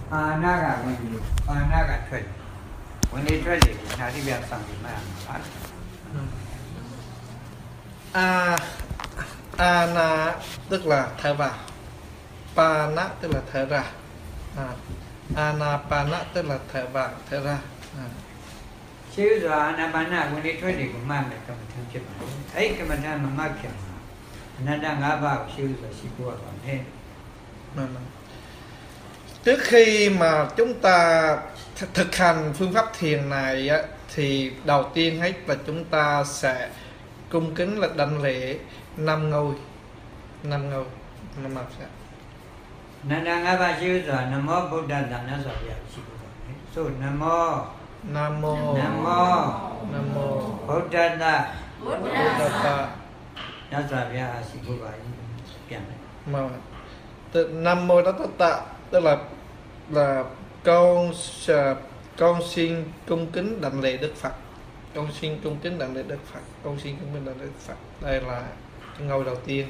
Anaga when you Anaga trade. When they trade it, now they have something man. Ana tức là thở vào, Pana tức là thở ra. Anapana tức là thở vào, thở ra. Chứ rồi Anapana when they trade it, man là cầm thằng chết mà. Ấy cái mà thằng mà mắc kẹt mà. Nó đang ngã vào chứ rồi chỉ qua còn thế. Trước khi mà chúng ta thực hành phương pháp thiền này á, thì đầu tiên hết là chúng ta sẽ cung kính là đảnh lễ 5 ngôi. 5 ngôi. Nó mặc sẽ. Nanda ngã vào chứ rồi Nam mô Buddha Đà nó rồi chỉ qua. So Nam mô Nam mô Nam mô Nam mô Buddha Đà Buddha nó rồi chỉ qua vậy. Mà Nam mô Đát Tạ tức là con xin cung kính đảnh lễ Đức Phật. Con xin cung kính đảnh lễ Đức Phật. Con xin cung kính đảnh lễ Đức Phật. Đây là cái ngôi đầu tiên.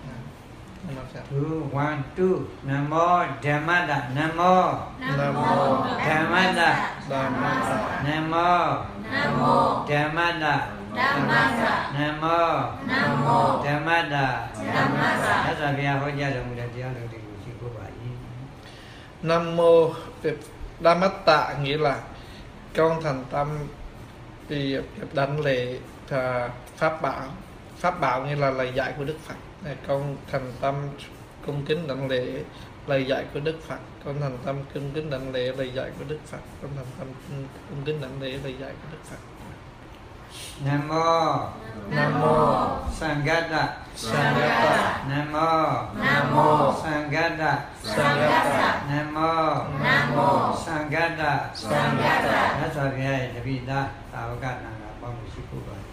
One, two. Nam mô Dhammada. Nam mô Nam mô Dhammada. Dhammada. Nam mô Dhammada. Nam mô Dhammada. Đó là vì họ gia đồng là giáo đồng thì chỉ có vậy. Nam mô Dhammata nghĩa là con thành tâm thì đảnh lễ pháp bảo. Pháp bảo nghĩa là lời dạy của Đức Phật. Con thành tâm cung kính đảnh lễ lời dạy của Đức Phật. Con thành tâm cung kính đảnh lễ lời dạy của Đức Phật. Con thành tâm cung kính đảnh lễ lời dạy của Đức Phật. Nam mô Nam mô Sanghata. Sanghata. Nam mô Sanghata. Sanghata. Nam mô Sanghata. Đó là vì vì ta tạo cái năng là bao nhiêu sự cố vậy.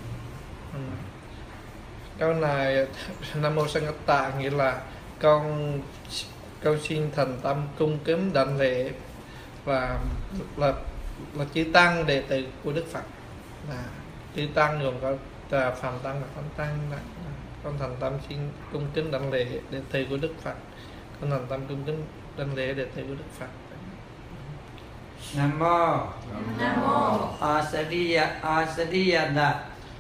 Câu này Nam mô Sanghata nghĩa là con xin thành tâm cung kính đảnh lễ và là chư tăng đệ tử của Đức Phật. Chư tăng gồm có phàm tăng và thánh tăng. Con thành tâm xin cung kính đảnh lễ đệ tử của Đức Phật. Con thành tâm cung kính đảnh lễ đệ tử của Đức Phật. Nam mô Asariyata. Asariyata.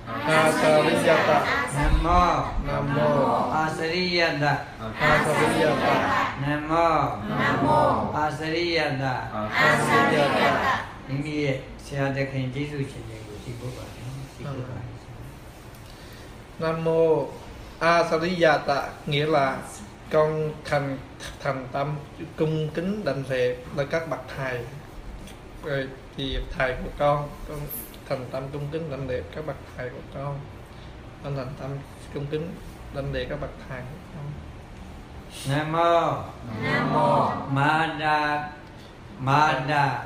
Nam mô Nam mô Asariyata. Asariyata. Nam mô Asariyata. Asariyata. Những gì sẽ được hình chỉ dụ chuyện này của chị cô bạn. Nam mô Asariyata nghĩa là con thành tâm cung kính đảnh lễ là các bậc thầy. Rồi thì thầy của con thành tâm cung kính đảnh lễ các bậc thầy của con thành tâm cung kính đảnh lễ các bậc thầy của con. Nam mô Mada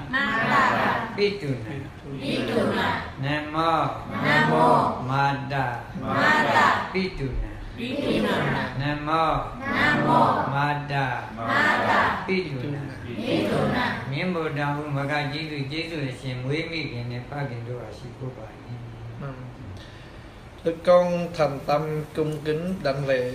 Pituna. Nam mô Mada Pituna. Nam mô Mada Pituna. Miễn bộ đạo hùng mà các chế độ là xem quý mỹ kiện này phát hiện đồ là sĩ của bạn. Con thành tâm cung kính đảnh lễ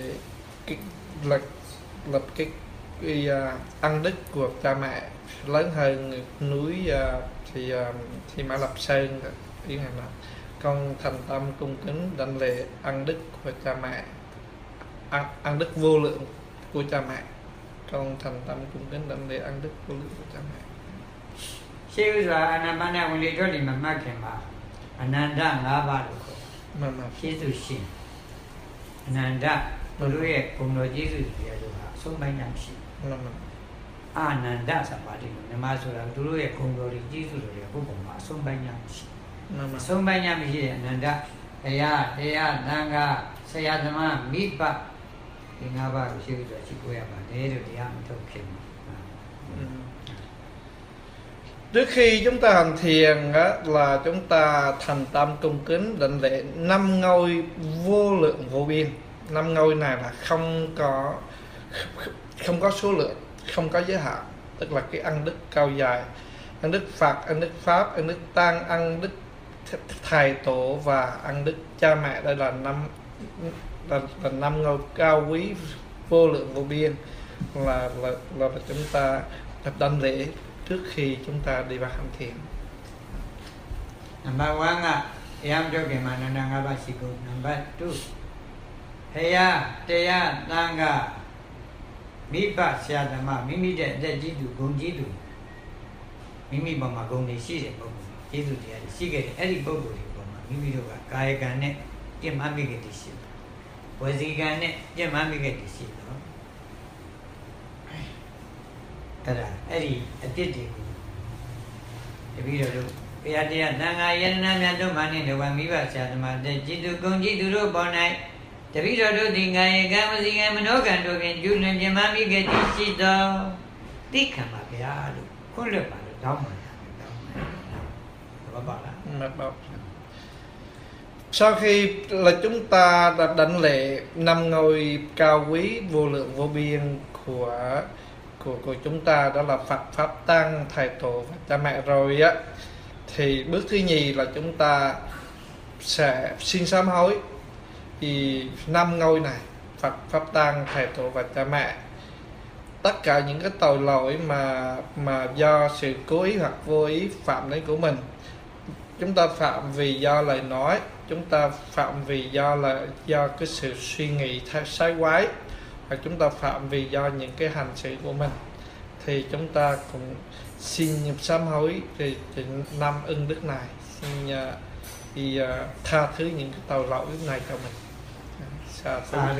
lập cái ân đức của cha mẹ lớn hơn núi thì Mã Lập Sơn. Ý là con thành tâm cung kính đảnh lễ ân đức của cha mẹ, ân đức vô lượng của cha mẹ. Con thành tâm cung kính đảnh lễ ân đức vô lượng của cha mẹ. Siêu là Anapana when they told him mà kèm mà Ananda ngã ba được. Giêsu xin Ananda tôi nói cùng nói Giêsu thì là sống bao nhiêu năm. Ananda sao vậy? Nhưng mà rồi tôi nói cùng nói Giêsu rồi cũng mà sống bao nhiêu năm. Sống bao nhiêu năm thì Ananda Eya Nanga Sayadama Mipa thì ngã ba của siêu là chỉ có em mà để rồi thì em thôi kìm. Trước khi chúng ta hành thiền á, là chúng ta thành tâm cung kính đảnh lễ 5 ngôi vô lượng vô biên. 5 ngôi này là không có số lượng, không có giới hạn. Tức là cái ân đức cao dài, ân đức Phật, ân đức Pháp, ân đức Tăng, ân đức Thầy Tổ và ân đức cha mẹ. Đây là năm ngôi cao quý vô lượng vô biên là chúng ta tập đảnh lễ trước khi chúng ta đi vào hành thiền. Number one yam joke manana ngabasiku. Number two Heya Teya Tanga Mipa Siadama Mimi de Jidu Gonjidu Mimi Bama Goni Sisi Bogu Jidu de Sigate Eddie Bogu Boma Mimi Doga Kayagane Jim Amigati Wazigane Jim Amigati Eddie a didi the video Piatia Nanga Yana Domani the Wamiva Sadama the Jidu Gonjidu Bonai the video do the guy Gamazing and Manogan doing Julian Jamami get this shit down. Dikama Piado, Kulapa, Dama. Sau khi là chúng ta đã đảnh lễ 5 ngôi cao quý vô lượng vô biên của chúng ta, đó là Phật, Pháp, Tăng, Thầy Tổ và Cha Mẹ rồi á, thì bước thứ nhì là chúng ta sẽ xin sám hối thì 5 ngôi này, Phật, Pháp, Tăng, Thầy Tổ và Cha Mẹ, tất cả những cái tội lỗi mà do sự cố ý hoặc vô ý phạm đến của mình. Chúng ta phạm vì do lời nói, chúng ta phạm vì do cái sự suy nghĩ sai quái, hoặc chúng ta phạm vì do những cái hành xử của mình, thì chúng ta cũng xin sám hối thì 5 ân đức này, xin tha thứ những cái tội lỗi này cho mình. Sa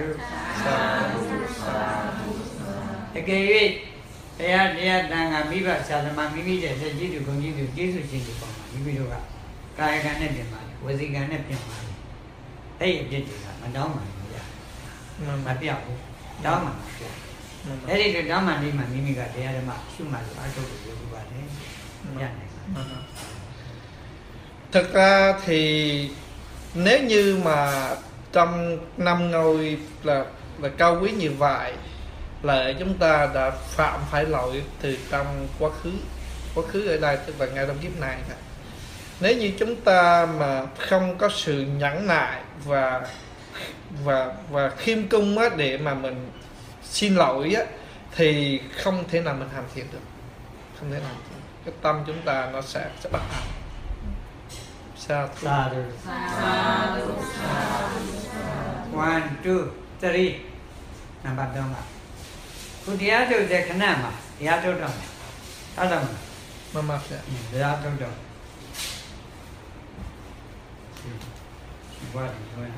Again, they are Nanga Miva Sadama Mimi de Jidu Gonjidu Jesus Jindu Mimi Doga Kayagane Pimani, Wazigane Pimani. Hey, did Madama, Mapia, Dama. That is the Dama Lima Mimiga, the other Mark, Shuma, I told you. Thực ra thì nếu như mà trong 5 ngôi là cao quý như vậy là chúng ta đã phạm phải lỗi từ trong quá khứ ở đây, tức là ngay trong kiếp này. Nếu như chúng ta mà không có sự nhẫn nại và khiêm cung á, để mà mình xin lỗi á, thì không thể nào mình hành thiện được, không thể nào. Cái tâm chúng ta nó sẽ bắt đầu. Sa thu. One, two, three. Number one. Kudia to the Kanama, the other dome. Adam. Mama, the other dome. What is going on?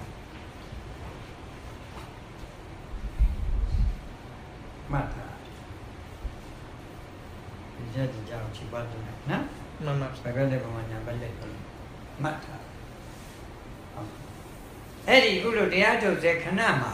Mata. Is that the job she bought tonight? No? Mama, I got the one ballet. Mata. Eddie Gulu, the other the Kanama.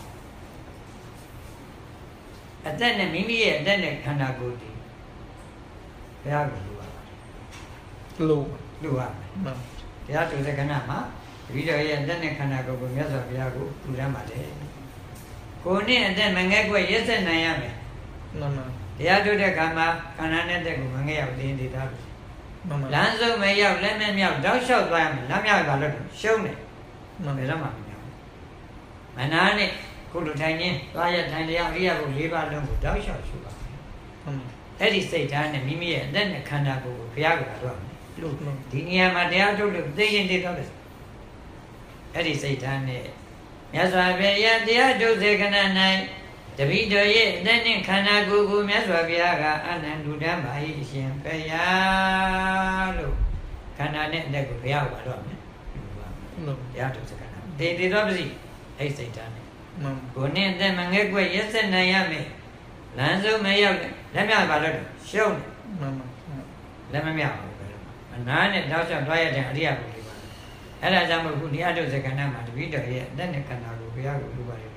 At then the Mimi and then the Kanagudi. They are Lu. Lua. The other the Kanama. Video and then the Kanago, Mesa Viago, Uramade. Kone and then Mangagua, yes, and Nayame. Mama. The other the Kama, Kanana de Gumanga, the Indi. Mama. Lanzo may have lemon meow, thou shalt buy me, Lamia, show me. Mama. Manani. Tiny, Raya Tiny, Ria will leave alone with Dausha Sugar. Eddie say Tiny, Mimi, and then the Kanago, Piago. Look, Dinia Madea to look, they in the others. Eddie say Tiny. Yes, I be yet the Jose Gananai, the video yet, then in Kanago, Meswaviaga, and then do them by Ishim Payalo. Cananet, the Piago. The art of the Canal. They did obviously, they say Tiny. Cô nên tên mà nghe quay nhất sinh này à mẹ lãng số mấy yêu lấy mèo vào đó show lấy mèo mà nói này đâu cho nói là đi à cái là sao mà cũng đi ăn được cái nào mà biết được vậy nên là cái nào cũng biết được vậy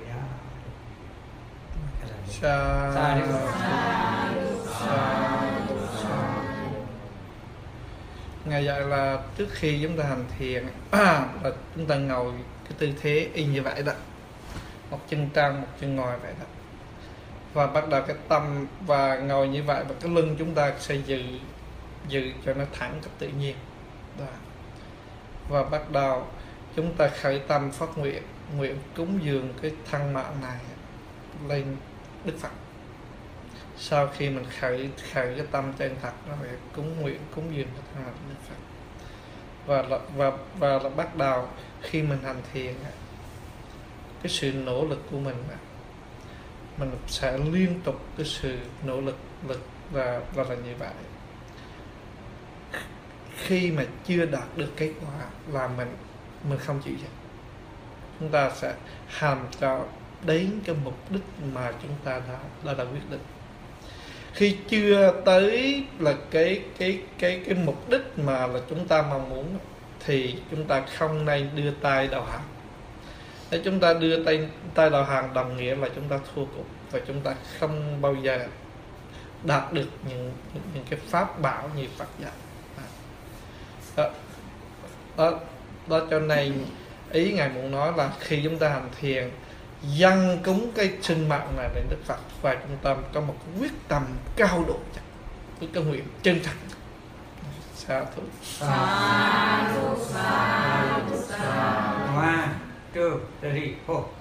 Ngày vậy là trước khi chúng ta hành thiền là chúng ta ngồi cái tư thế y như vậy đó, một chân trăng, một chân ngồi vậy đó, và bắt đầu cái tâm và ngồi như vậy, và cái lưng chúng ta sẽ giữ cho nó thẳng cách tự nhiên đó. Và bắt đầu chúng ta khởi tâm phát nguyện cúng dường cái thân mạng này lên Đức Phật. sau khi mình khởi cái tâm chân thật rồi cúng nguyện cúng dường cho thằng Đức Phật và bắt đầu khi mình hành thiền cái sự nỗ lực của mình sẽ liên tục cái sự nỗ lực là như vậy. Khi mà chưa đạt được kết quả là mình không chịu dừng, chúng ta sẽ hành cho đến cái mục đích mà chúng ta đã quyết định. Khi chưa tới là cái mục đích mà là chúng ta mong muốn thì chúng ta không nên đưa tay đầu hàng. Nếu chúng ta đưa tay đầu hàng đồng nghĩa là chúng ta thua cuộc và chúng ta không bao giờ đạt được những cái pháp bảo như Phật dạy. Đó cho nên ý Ngài muốn nói là khi chúng ta hành thiền dâng cúng cái sinh mạng này đến Đức Phật và chúng ta có một quyết tâm cao độ với cái nguyện chân thành. Sa thú. Sa thú, sa thú, sa thú. 1, 2, 3, 4.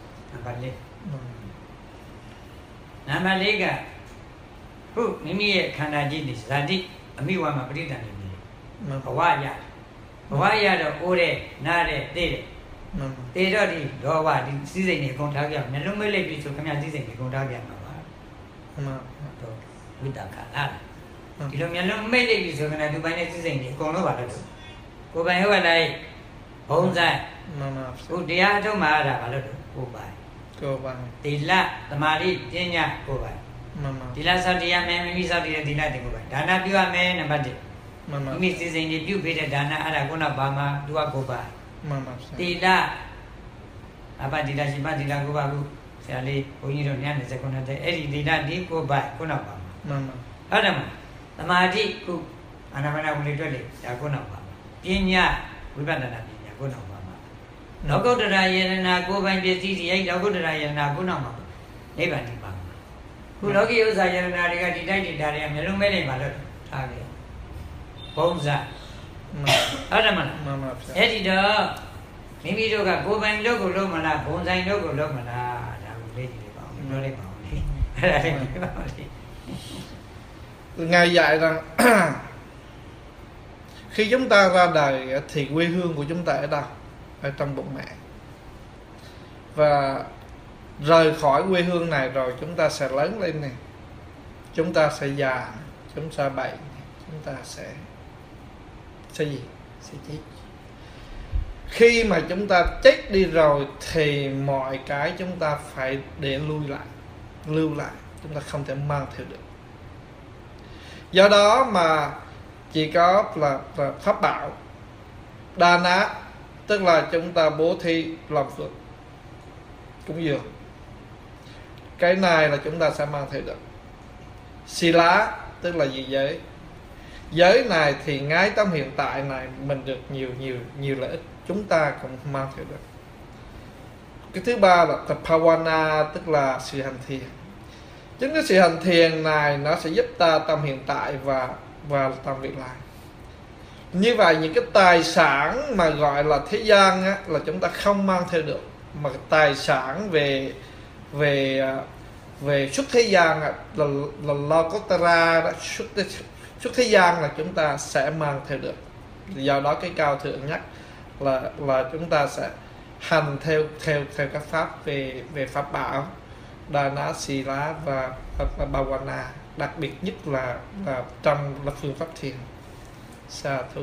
Number 4 ကခုမိမိရဲ့ခန္ဓာကြီးဒီဇာတိအမိဝါမှာပဋိသန္ဓေနေဘဝရတော့အိုးတဲ့နားတဲ့သိတဲ့တေတော့ဒီလောဘဒီစည်းစိမ်တွေကုန်ထားကြမျက်လုံးမိတ်လိုက်ပြီဆိုခင်ဗျာစည်းစိမ်တွေကုန်ထားကြမှာပါတော့ဝိတ္တကလားဒီလိုမျက်လုံးမိတ်လိုက်ပြီဆိုခင်ဗျာသူပိုင်တဲ့စည်းစိမ်တွေအကုန်လုံးပါလို့ကိုပိုင်ဟုတ်လားဘုံဆိုင်ဟိုတရားအထုတ်မှာအဲ့ဒါဘာလို့ကိုပိုင်သီလသမာဓိပညာကိုပိုင်သီလစောင့်တရားမယ်မိမိစောင့်တရားသီလတင်ကိုပိုင်ဒါနပြုရမယ်နံပါတ် 1မိမိစည်းစိမ်တွေပြုပေးတဲ့ဒါနအဲ့ဒါခုနဘာမှသူကကိုပိုင်သီလအပသီလရှိပါသီလကိုပါခုဆရာလေးဘုန်းကြီးတို့ညနေစကုန်းတဲ့အဲ့ဒီသီလဒီကိုပိုင်ခုနဘာမှအဲ့ဒါမှသမာဓိခုအာနာပါနဝင်တွေတွေ့လေဒါခုနဘာမှပညာဝိပဿနာပညာခုနဘာမှလောကုတ္တရာယရဏကိုပိုင်ပစ္စည်းစီအဲ့လောကုတ္တရာယရဏခုနမှာနိဗ္ဗာန်ဒီပါခုလောကီဥစ္စာယရဏတွေကဒီတိုက်တွေဒါတွေကမျိုးလုံးမဲနေပါလို့ထားကြဘုံစားအဲ့ဒါမှလားအဲ့ဒီတော့မိမိတို့ကကိုယ်ပိုင်လုပ်ကိုလုပ်မလားဘုံဆိုင်လုပ်ကိုလုပ်မလားဒါကိုလေ့ကြည့်ပါဦးပြောလိုက်ပါဦးလေအဲ့ဒါလေးပြောပါဦးလေ Ngài dạy rằng khi chúng ta ra đời thì quê hương của chúng ta ở đâu? Ở trong bụng mẹ. Và rời khỏi quê hương này rồi chúng ta sẽ lớn lên này, chúng ta sẽ già, chúng ta bệnh, chúng ta sẽ gì? Sẽ chết. Khi mà chúng ta chết đi rồi thì mọi cái chúng ta phải để lưu lại, chúng ta không thể mang theo được. Do đó mà chỉ có là pháp bảo đa ná, tức là chúng ta bố thí làm phước cúng dường, cái này là chúng ta sẽ mang theo được. Xì lá tức là gì? Giới này thì ngay trong hiện tại này mình được nhiều lợi ích, chúng ta cũng mang theo được. Cái thứ ba là Pavana, tức là sự hành thiền. Chính cái sự hành thiền này nó sẽ giúp ta trong hiện tại và trong vị lai. Như vậy những cái tài sản mà gọi là thế gian á, là chúng ta không mang theo được, mà tài sản về xuất thế gian là Lokottara đó, xuất thế gian là chúng ta sẽ mang theo được. Do đó cái cao thượng nhất là chúng ta sẽ hành theo các pháp về pháp bảo Dana, Sila và Bhavana, đặc biệt nhất là trong phương pháp thiền. Sa thú.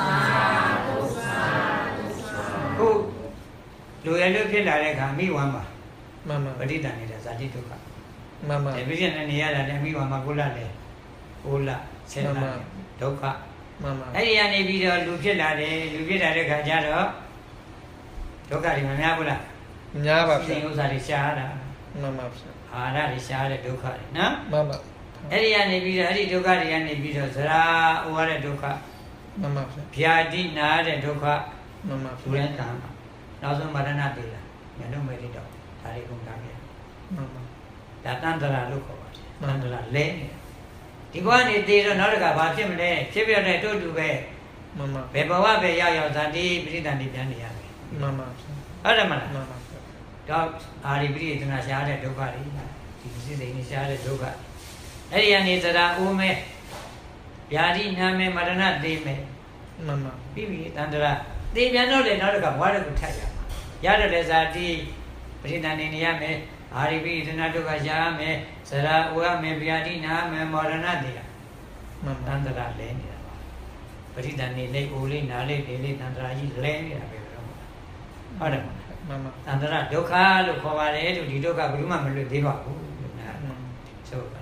Lùi ở nước phía lại đây cả mi hoàng mà đi tận này là giá trị tốt cả. Để bây giờ này là mi hoàng mà cô là sẽ là tốt cả. Cái gì anh bây giờ lùi phía lại đây cả giá đó tốt cả thì mà nghe cô là nghe bà sẽ có giá trị xa đó. Ra đi xa để tốt cả nè. Cái gì anh bây giờ đi tốt cả thì anh bây giờ ra ở đây tốt cả. Phía đi na để tốt cả. Lùi lên cả. Nó xong mà nó đi là nhà nó mới đi đâu, ta đi cùng ta kia. Đã tan ra lúc nào, tan ra lên. Thì có anh đi rồi nó được cả ba phim lên, phim ở đây tôi đủ về. Về bảoว่าvề giao ta đi, bị ta điပြန်နေရတယ်။ဟုတ်တယ်မလား။တော့အာဒီပရိသနာရှားတဲ့ဒုက္ခတွေဒီစိတ်တွေရှားတဲ့ဒုက္ခအဲ့ဒီကနေသရအိုးမဲဗျာတိနာမဲမရဏသေးမဲမှန်ပါပြီးပြီတန္တရာသေပြန်တော့လေနောက်တစ်ခါဘွားတစ်ခုထပ်ရမှာရတယ်လေဇာတိပရိသန္တိနေရမယ်အာရိပိဒနာဒုက္ခရှားမယ်သရအိုးရမယ်ဗျာတိနာမဲမရဏသေးရမှန်တန္တရာလဲနေတာပါပရိသန္တိလေးအိုးလေးနားလေးလေးတန္တရာကြီးလဲနေတာပဲဟုတ်တယ်မှန်ပါတန္တရာဒုက္ခလို့ခေါ်ပါတယ်လို့ဒီဒုက္ခဘယ်သူမှမလွတ်သေးပါဘူးလို့နာဆိုပါ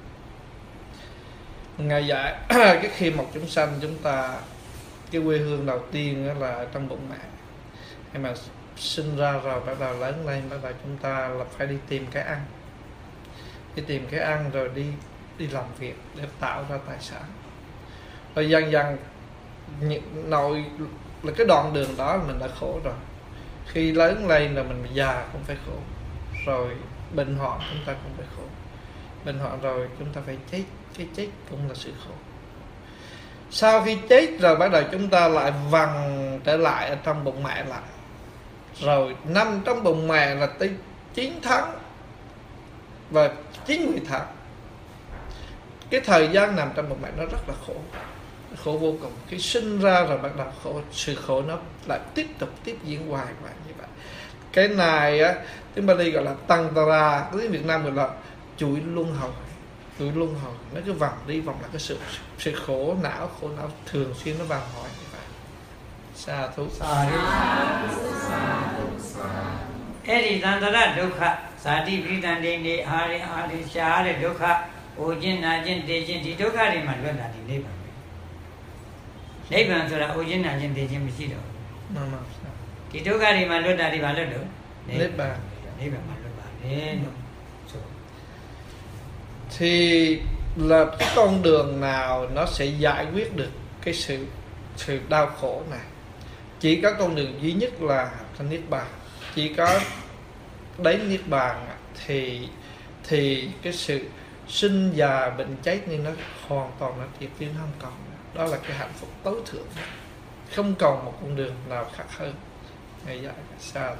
ngày dạy cái khi một chúng sanh chúng ta cái quê hương đầu tiên đó là trong bụng mẹ, hay mà sinh ra rồi bắt đầu lớn lên bắt đầu chúng ta là phải đi tìm cái ăn, đi tìm cái ăn rồi đi làm việc để tạo ra tài sản, rồi dần dần nội là cái đoạn đường đó mình đã khổ rồi, khi lớn lên là mình già cũng phải khổ, rồi bệnh hoạn chúng ta cũng phải khổ, bệnh hoạn rồi chúng ta phải chết, cái chết cũng là sự khổ. Sau khi chết rồi bắt đầu chúng ta lại vằng trở lại ở trong bụng mẹ lại, rồi nằm trong bụng mẹ là tới 9 tháng và 90 tháng. Cái thời gian nằm trong bụng mẹ nó rất là khổ vô cùng. Khi sinh ra rồi bắt đầu khổ, sự khổ nó lại tiếp tục tiếp diễn hoài như vậy. Cái này á, tiếng Bali gọi là Tantara, tiếng Việt Nam gọi là chuỗi luân hồi. Chuỗi luân hồi, nó cứ vòng đi vòng lại cái sự khổ não thường xuyên nó vòng hỏi như vậy. Sa thú. Cái gì Tantara dukkha, sa ti pritandi ni ari sha de dukkha, ô jin na jin te jin thì dukkha thì mà luận là thì nibbana. Nibbanaဆိုတာô jin na jin te jinမရှိတော့ဘူးမှန်ပါဒီဒုက္ခတွေမှာလွတ်တာဒီဘာလွတ်လို့ Nibbana မှာလွတ်ပါတယ်လို့ဆို thì là cái con đường nào nó sẽ giải quyết được cái sự đau khổ này, chỉ có con đường duy nhất là niết bàn, chỉ có đến niết bàn thì cái sự sinh già bệnh chết như nó hoàn toàn nó triệt tiêu không còn, đó là cái hạnh phúc tối thượng, không còn một con đường nào khác hơn. Ngày dạy sa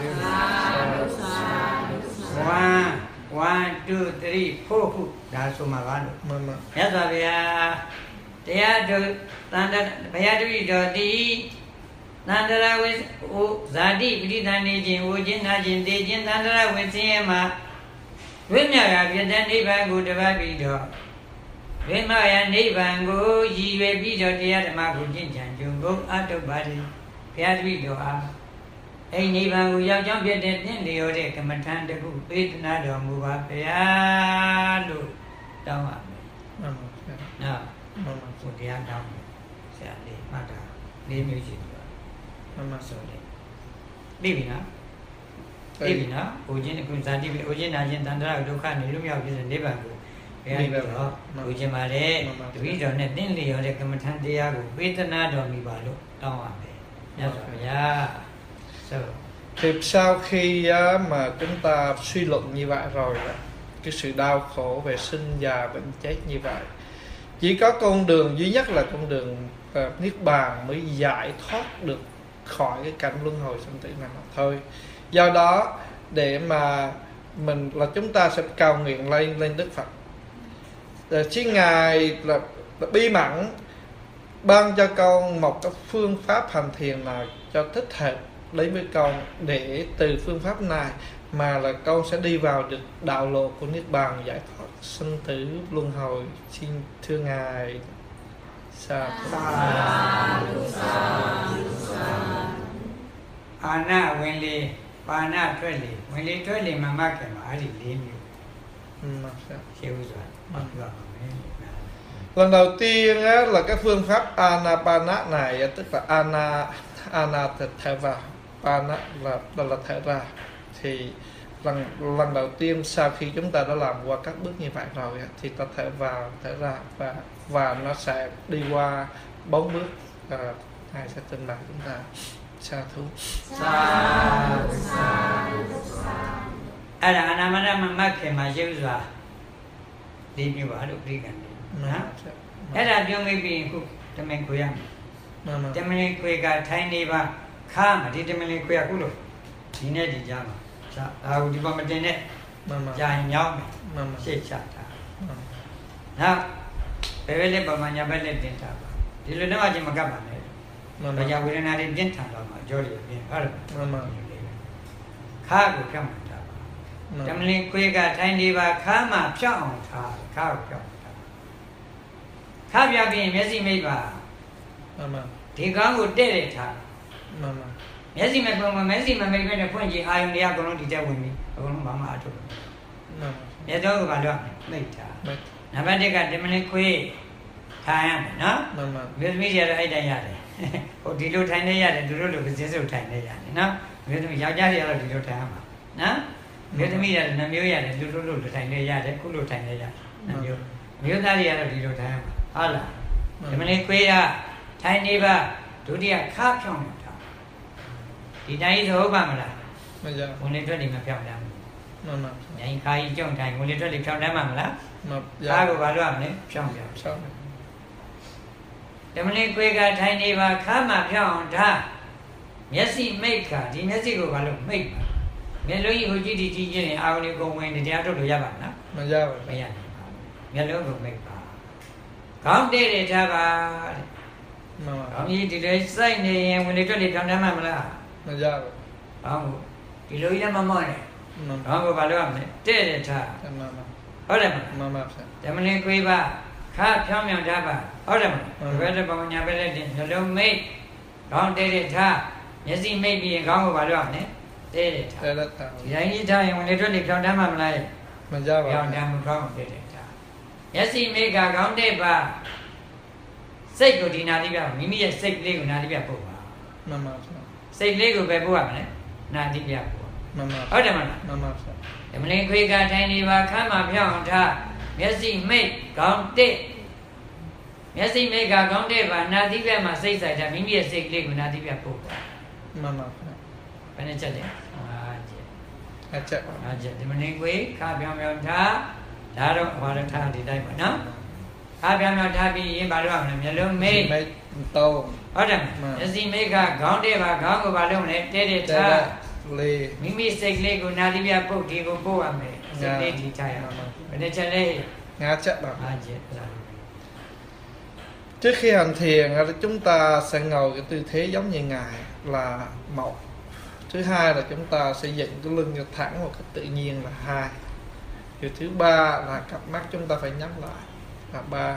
One, two, three, four ခုဒါဆိုမှာပါလို့မှန်ပါမြတ်စွာဘုရားတရားတို့တန်တဘုရားတူတော်တိတန္တရာဝိဇာတိပရိသန္တိခြင်းဝခြင်းနာခြင်းတေခြင်းတန္တရာဝိဆင်းရဲမှာဝိမြာရာပြတဲ့နိဗ္ဗာန်ကိုတပတ်ပြီးတော့ဝိမြာရာနိဗ္ဗာန်ကိုရည်ရွယ်ပြီးတော့တရားဓမ္မကိုကျင့်ကြံကြုံဖို့အတုပါတိဘုရားတူတော်အားအဲ့နိဗ္ဗာန်ကိုရောက်ကြောင်းပြတဲ့ပြင့်လျော်တဲ့ကမ္မထံတခုပေးသနာတော်မူပါဗျာလို့တောင်းပါမယ်။မှန်ပါဗျာ။နော်မှန်ပါဘုရားတောင်းဆရာလေးမှတ်တာ၄မျိုးရှိတယ်မှန်ပါဆိုတယ်ပြီးပြီနော်ပြီးပြီနော်ဘုရားအခုဇာတိဘုရားနာခြင်းတန္တရာဒုက္ခနေလို့မြောက်ပြည့်တဲ့နိဗ္ဗာန်ကိုဘုရားတော်ဘုရားမှာတဲ့တပည့်တော်နဲ့တင့်လျော်တဲ့ကမ္မထံတရားကိုပေးသနာတော်မူပါလို့တောင်းပါမယ်။မြတ်စွာဘုရား Thì sau khi mà chúng ta suy luận như vậy rồi, cái sự đau khổ về sinh già bệnh chết như vậy, chỉ có con đường duy nhất là con đường niết bàn mới giải thoát được khỏi cái cảnh luân hồi sinh tử này mà thôi. Do đó để mà chúng ta sẽ cầu nguyện lên Đức Phật, chứ Ngài là bi mẫn ban cho con một cái phương pháp hành thiền nào cho thích hợp đến với con, để từ phương pháp này mà là con sẽ đi vào được đạo lộ của niết bàn giải thoát sinh tử luân hồi. Xin thưa Ngài. Sa Ana when le pana twele when le twele mà mắc cái mà đi liền nhiều. Hiểu rồi. Lần đầu tiên là cái phương pháp Anapana này, tức là Ana thở vào, Pana là thở ra. Thì lần đầu tiên sau khi chúng ta đã làm qua các bước như vậy rồi thì ta thở vào, thở ra và nó sẽ đi qua 4 bước. Ngài sẽ trình bày chúng ta. Sa thú. Ada Anamana mắc cái mà hiểu rồi. Đi như vậy được đi gần.အဲ့ဒါပြောမိပြီးခုတမင်ခွေရမယ်တမင်ခွေကထိုင်းနေပါခါမှာဒီတမင်ခွေကခုလို့ဒီနဲ့ဒီကြားမှာဒါကိုဒီပေါ်မတင်နဲ့ကြာရင်ညောင်းမယ်ရှေ့ချတာ nào về lên bảo mà nhà về lên tiền thà thì lúc đó mà chỉ mà gặp bạn này bây giờ về nhà đi tiền thà rồi mà cho đi tiền ở khá của cái mà thà cho nên quê cả thay đi và khá mà chọn thà khá của cái khá bây giờ mấy gì mấy bà thì con của tê để thà mấy gì mà mấy cái này phun gì ai cũng đi ăn con đi chơi vui mi con bảo mà ăn thôi nhớ đó của bà đó mấy thà nãy bây giờ cái mình quê thay à nó bây giờ ai đây à đấy ô đi lối thay này à đấy lối cái gì thay này à nó bây giờ mình giáo gia thì là đi lối thay mà nó bây giờ mình là nằm yếu à đấy lối thay này à đấy lối thay này à nằm yếu ta thì là đi lối thay mà à là mình quê à thay này ba đối đi à khác nhau thì đây thôi ba mà là muốn lên cho đi mà phèo đam nhảy khai trong thành muốn lên cho đi phèo đam mà là khai của bà luôn đấy phèo để mình lên quê cái thay này ba khá mà phèo đa mấy gì mấy cả thì mấy gì của bà luôn mấy mấy lối như vậy thì chỉ này ao này công viên thì ăn được ya bạn đó bây giờ mấy lối của mấy bà không để cho bà không gì thì để xây này muốn lên cho đi phèo đam mà là không thì lối đó mà mồi này không có bà luôn đấy để cha ở đây mà để mình lên quê ba khá phèo miệng cha ba ở đây mà về đây bà nhà về đây thì nó mấy không để cha nhớ gì mấy bị không có bà luôn đấy để cha thì đấy như cha mình lên cho đi phèo đam mà lại phèo đam không để cha nhớ gì mấy cả không để bà xây của đi nào đi vào mình bây giờ xây cái của nào đi vào bộ xây cái của về bộ à này nào đi vào ở đây mà để mình lên quê cái thay đi vào khám mà phèo thà nhớ gì mấy không để nhớ gì mấy cả không để và nào đi vào mà xây sai ra mình bây giờ xây cái của nào đi vào bộ bên này chơi đấy thì mình lên quê khám phèo thà đã rồi hòa được thà thì đây mà nó khám phèo thà vì bà luôn là nhớ luôn mấy ở đây nhớ gì mấy cả không để và không của bà luôn này để thà Mimi sekle ko nalibya bộ thì ko bộ à mẹ sekle thì chạy à bên đây chơi đây ngã chắc đó trước khi hành thiền chúng ta sẽ ngồi cái tư thế giống như ngài là một, thứ hai là chúng ta sẽ dựng cái lưng cho thẳng một cách tự nhiên là hai, điều thứ ba là cặp mắt chúng ta phải nhắm lại là ba,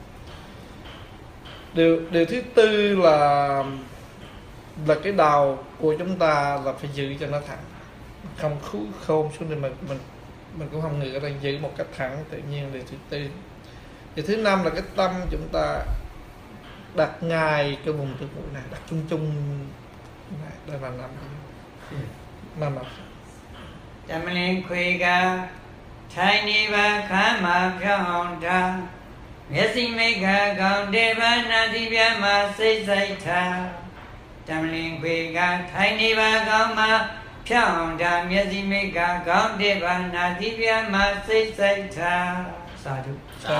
điều thứ tư là cái đầu của chúng ta là phải giữ cho nó thẳng, không khôn xuống thì mình cũng không nghĩ là giữ một cách thẳng tự nhiên. Điều thứ tư, điều thứ năm là cái tâm chúng ta đặt ngay cái vùng tử mũi này, đặt chung này, đây là năm Tâm linh khuê ga thay ni ba khá mà phèo đaမျက်စိမိခာကောင်တေဗနာတိပြမှာစိတ်ဆိုင်ထားတမလင်ခွေကထိုင်နေပါကောင်မှာဖြောင်းတာမျက်စိမိခာကောင်တေဗနာတိပြမှာစိတ်ဆိုင်ထားသာဓု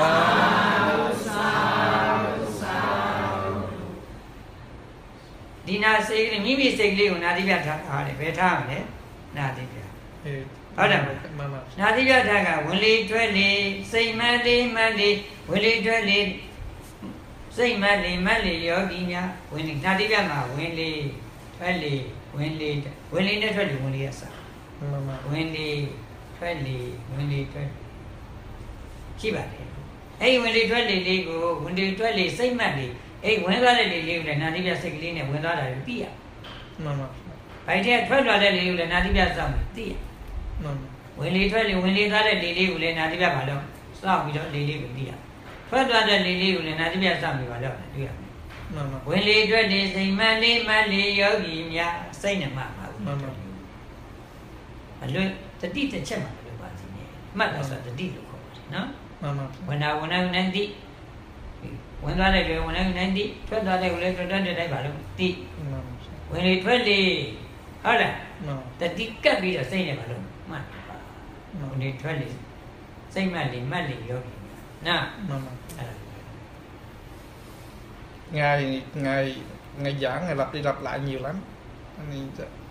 ဒီနာစိတ်ကလေးမိမိစိတ်ကလေးကိုနာတိပြထားတယ်ဘယ်ထားမလဲနာတိပြဟုတ်တယ်မမနာတိပြထားကဝင်လေတွဲလေစိတ်မလေးမလေးဝင်လေတွဲလေစိတ်မလေးယောဂီများဝင်လေနာတိပြမှာဝင်လေတွဲလေဝင်လေနဲ့တွဲလေဝင်လေရစမဝင်လေတွဲလေဝင်လေတွဲရှိပါတယ်အဲ့ဒီဝင်လေတွဲလေလေးကိုဝင်လေတွဲလေစိတ်မလေးအဲ့ဝင်သွားတဲ့လေလေးကိုလည်းနာတိပြစိတ်ကလေးနဲ့ဝင်သွားတာကိုသိရမှန်ပါဘိုက်တဲ့ထွက်သွားတဲ့လေလေးကိုလည်းနာတိပြစောင့်သိရဝင်လေထွက်လေဝင်လေသားတဲ့လေလေးကိုလည်းနာတိပြပါလို့စောင့်ပြီးတော့လေလေးကိုသိရထွက်သွားတဲ့လေလေးကိုလည်းနာတိပြစောင့်ပြီးပါလို့တွေ့ရမယ်ဝင်လေထွက်လေစိတ်မလေးယောဂီများစိတ်နဲ့မှပါဘူးအလွတ်တတိတစ်ချက်မှလို့ပါစီနေမှတ်လို့ဆိုတတိလို့ခေါ်ပါတယ်နော်ဝင်နာနန္တိဝင်သွားတဲ့လေဝင်နာနန္တိထွက်သွားတဲ့ကိုလည်းထွက်တဲ့တိုင်းပါလို့တိဝင်လေထွက်လေဟုတ်လားတတိကပ်ပြီးတော့စိတ်နဲ့ပါလို့မှတ်ပါဝင်လေထွက်လေစိတ်မှတ်လေယောဂီနာ ngày giảng ngày lặp đi lặp lại nhiều lắm,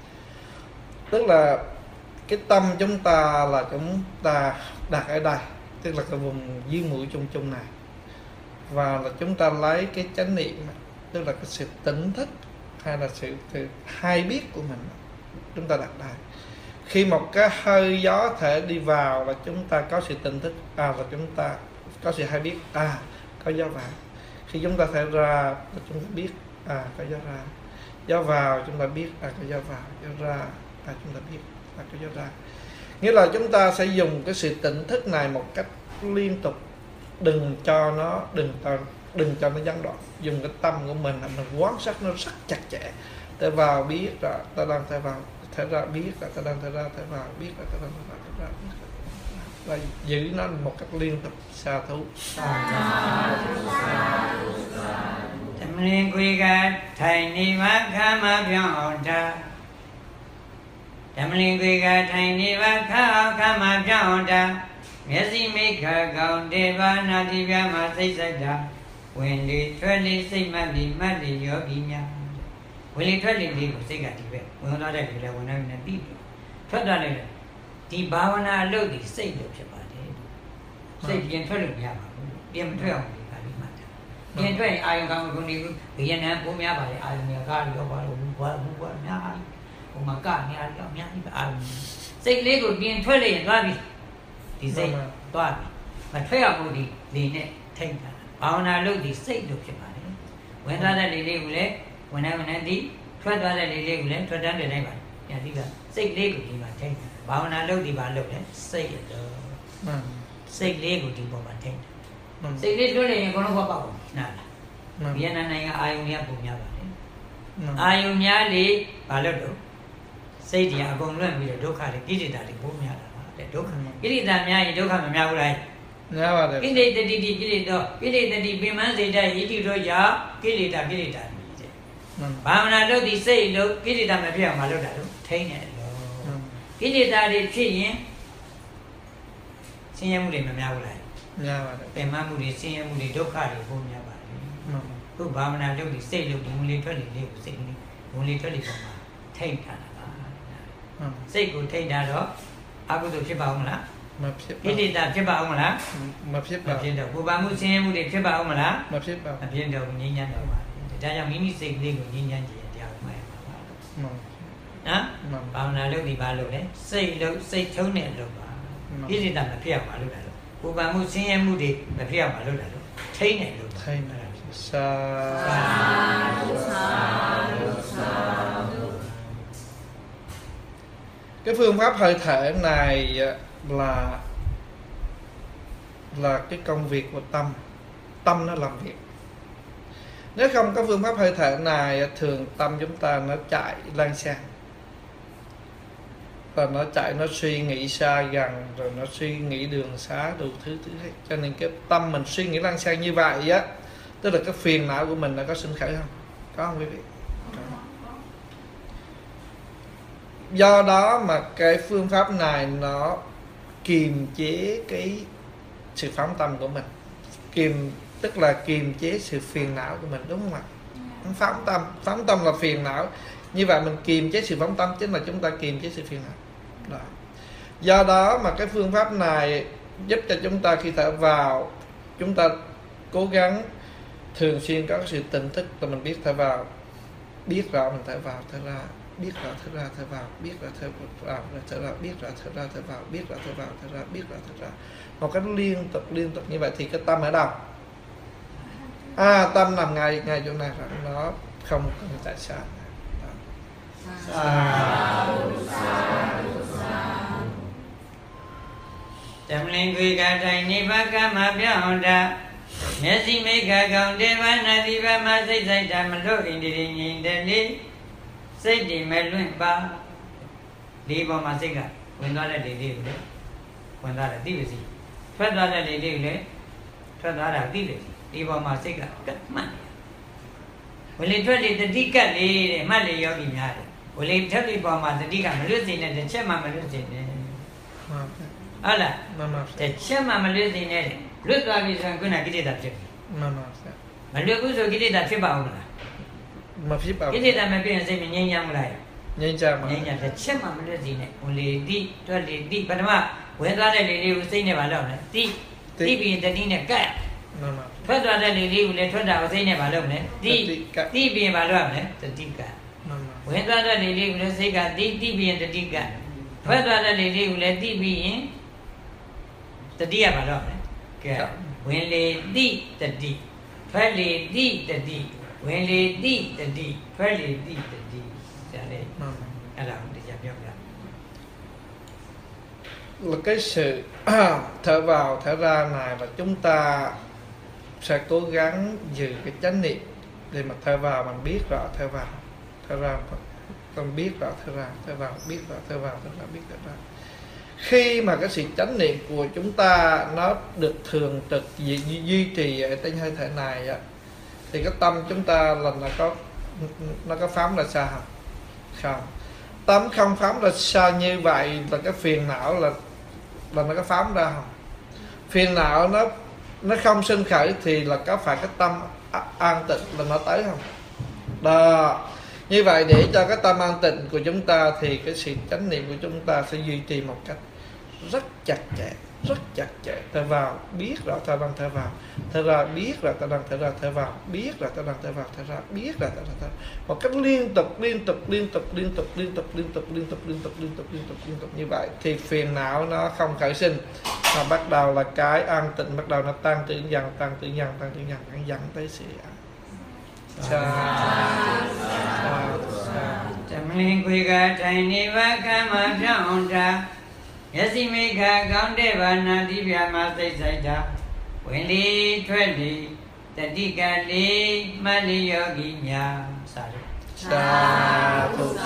tức là cái tâm chúng ta là chúng ta đặt ở đây tức là cái vùng dưới mũi chung chung này, và là chúng ta lấy cái chánh niệm, tức là cái sự tỉnh thức hay là sự hay biết của mình, chúng ta đặt đây. Khi một cái hơi gió thể đi vào là chúng ta có sự tỉnh thức, là chúng ta có sự hay biết, có gió vào. Khi chúng ta thể ra là chúng ta biết, có gió ra. Gió vào chúng ta biết, có gió vào. Gió ra, chúng ta biết, có gió ra. Nghĩa là chúng ta sẽ dùng cái sự tỉnh thức này một cách liên tục, đừng cho nó gián đoạn. Dùng cái tâm của mình là mình quan sát nó rất chặt chẽ. Thở vào biết là ta đang thở vào, thở ra biết là ta đang thở ra, thở vào biết là ta đang thở vào, thở ra biết là giữ nó một cách liên tục. Sa thú. Tâm linh quy ca thầy ni vát khá ma biang ổn ta. Tâm linh quy ca thầy ni vát khá ma biang ổn ta. Nghĩa sĩ mấy khả gọng đề ba na đi bia ma xây xây đà. Quyền lý thuế lý xây ma lý yếu bí nha. Quyền lý thuế lý của xây cả đi bia. Quyền đó đây là quyền này là bí bia. Thuế đó đây là đi bá na lâu thì xây được cho bà thế. Xây biến thuế được nhà bà. Biến thuế không thì bà đi mà. Biến thuế ai cũng không đi. Vì vậy nên bố mẹ bà thì ai cũng nhà gà đi bà. Không có nhà ai. Không mà cả nhà đi nhà đi bà. Xây lý của biến thuế lý đó đi. Thì xây toàn mà thuế học thì lý này thành ra bảo nào lúc thì xây được cho bà đấy. When đó là lý của lẽ when I đi thuế đó là lý của lẽ thuế đó để đây bà nhà đi là xây lý của thì bà thành bảo nào lúc thì bà lúc đấy xây được xây lý của thì bà thành xây lý thuế này có nó có bảo nào bây giờ này ai cũng nhà cùng nhà bà đấy ai cũng nhà đi bà lúc đó xây thì à con luôn bây giờ đốt khai thì cái gì ta thì bố nhà cái gì ta nhà gì đốt khai mà nhà của đây cái gì ta đi bên mang gì đây ý thì rồi giờ cái gì ta bảo nào lúc thì xây lúc cái gì ta mà biết mà lúc đó thấy nè cái gì ta đi chuyện nhé xin em mua mà nhà của đây bên mang mua đi đốt khai thì bố nhà bà cứ bảo nào lúc thì xây lúc thì muốn lên thoát đi không mà thấy cả xây của thầy đã đó, aku tu siapa orang lah? Ini tak siapa orang lah? Siapa dah. Bubamu sini mudi siapa orang lah? Siapa dah nyanyian dah. Jangan ini sekali nyanyian dia mai. Bao na lúc đi ba lúc đấy, xây thấu nè lúc mà. Ini tak mà phía mà lúc đó. Bubamu sini mudi mà phía mà lúc đó. Thấy nè lúc. Thấy nè. Sa. Cái phương pháp hơi thở này là cái công việc của tâm nó làm việc. Nếu không có phương pháp hơi thở này, thường tâm chúng ta nó chạy lan sang, và nó chạy, nó suy nghĩ xa gần, rồi nó suy nghĩ đường xá đủ thứ hết. Cho nên cái tâm mình suy nghĩ lan sang như vậy á, tức là cái phiền não của mình nó có sinh khởi không? Có không quý vị? Do đó mà cái phương pháp này nó kiềm chế cái sự phóng tâm của mình, tức là kiềm chế sự phiền não của mình, đúng không ạ? Phóng tâm là phiền não, như vậy mình kiềm chế sự phóng tâm chính là chúng ta kiềm chế sự phiền não đó. Do đó mà cái phương pháp này giúp cho chúng ta khi thở vào, chúng ta cố gắng thường xuyên có sự tỉnh thức, là mình biết thở vào, biết rõ mình thở vào thở ra, biết rõ thở ra thở vào, biết rõ thở vào thở ra, biết rõ thở ra thở vào, biết rõ thở vào thở ra, biết rõ thở ra, một cách liên tục như vậy thì cái tâm ở đâu? Tâm nằm ngay chỗ này, nó không tại sao. Tâm linh quy ca thầy ni bát ca ma biang đa. Nghĩa sĩ mấy khả gọng đề ba na đi ba ma xây xây đà mà lô in đi nhìn đến lý. Xây đi mẹ luận ba. Đi bao mà xây cả. Quên đó là đi đi đấy. Quên đó là đi về gì. Thoát đó là đi đi đấy. Thoát đó là đi về gì. Đi bao mà xây cả. Cất mạnh. Quên lên thoát đi đi cất đi để mà lấy yếu đi nhà đấy. Quên lên thoát đi bao mà đi cả mà lướt gì này để chết mà lướt gì này. Là để chết mà lướt gì này. Lướt qua cái sang cái này cái gì đặt chứ? Mà lướt cái rồi cái gì đặt phía bao mà cái gì đặt mà bây giờ mình nhanh lại. Nhanh để chết mà lướt gì này. Only đi, tôi đi, bắt mà ဝင်သွားတဲ့လေလေးကိုစိတ်နဲ့ပါလို့လဲတိပြီးရင်တတိနဲ့ကတ်ထွက်သွားတဲ့လေလေးကိုလည်းထွက်တာကိုစိတ်နဲ့ပါလို့လဲတိပြီးရင်ပါလို့ရမယ်တတိကတ်ဝင်သွားတဲ့လေလေးကိုလည်းစိတ်ကတိပြီးရင်တတိကတ်ထွက်သွားတဲ့လေလေးကိုလည်းတိပြီးရင်တတိကပါလို့ရမယ်ကဲဝင်လေတိတတိထွက်လေတိတတိဝင်လေတိတတိထွက်လေတိတတိဒါလေအဲ့ဒါကိုတရားပြောပြ là cái sự thở vào thở ra này là chúng ta sẽ cố gắng giữ cái chánh niệm để mà thở vào mình biết rõ thở vào thở ra mình biết rõ thở ra thở vào biết rõ thở vào thở ra biết thở ra. Khi mà cái sự chánh niệm của chúng ta nó được thường trực duy trì ở trên hơi thở này á, thì cái tâm chúng ta là nó có phóng ra xa không? Tâm không phóng ra xa như vậy là cái phiền não là nó có phóng ra không? Phiền não nó không sinh khởi thì là có phải cái tâm an tịnh là nó tới không? Đó. Như vậy để cho cái tâm an tịnh của chúng ta thì cái sự chánh niệm của chúng ta sẽ duy trì một cách rất chặt chẽ. Thở vào biết rõ ta đang thở vào, thở ra biết rõ ta đang thở ra, thở vào biết rõ ta đang thở vào, thở ra biết rõ ta đang thở. Một cách liên tục như vậy thì phiền não nó không khởi sinh, mà bắt đầu là cái an tịnh bắt đầu nó tăng trưởng dần dẫn tới sự Mình quy cả trái ni và cả mà trong ra, yasi mi cả con đế và na đi bia mà say ra, quên đi thuê đi, ta đi cả đi mà đi yogi nhà sa thu.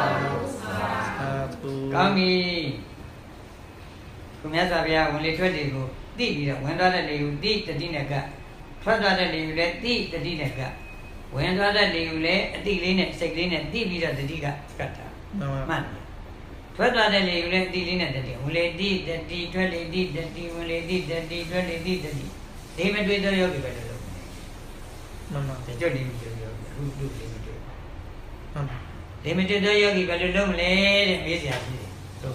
Con mi, cũng nhớ ra bia quên đi thuê đi cô, đi đi rồi quên đó là đi ta đi này cả, thoát đó là đi ta đi này cả. When do that you lay a dealing at second and TV at the Diga Kata Man. What are the lay dealing at the day? Only did that D 20 did that D only did that D 20 did that D. They went with the yogi better. Mamma, the journey who do limit. Limited the yogi better don't lay and busy. So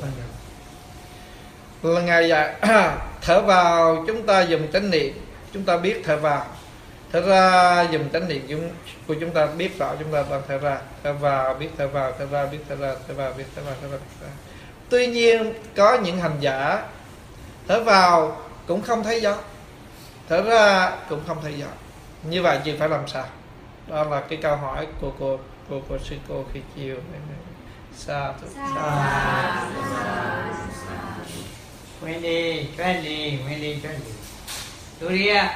là ngày dạ thở vào chúng ta dùng chánh niệm, chúng ta biết thở vào. Thở ra dùng chánh niệm của chúng ta biết rõ chúng ta đang thở ra, thở vào biết thở vào, thở ra biết thở ra, thở vào biết thở vào, thở ra. Tuy nhiên có những hành giả thở vào cũng không thấy gió, thở ra cũng không thấy gió. Như vậy chị phải làm sao? Đó là cái câu hỏi của sư cô khi chiều. Sao? When they Turia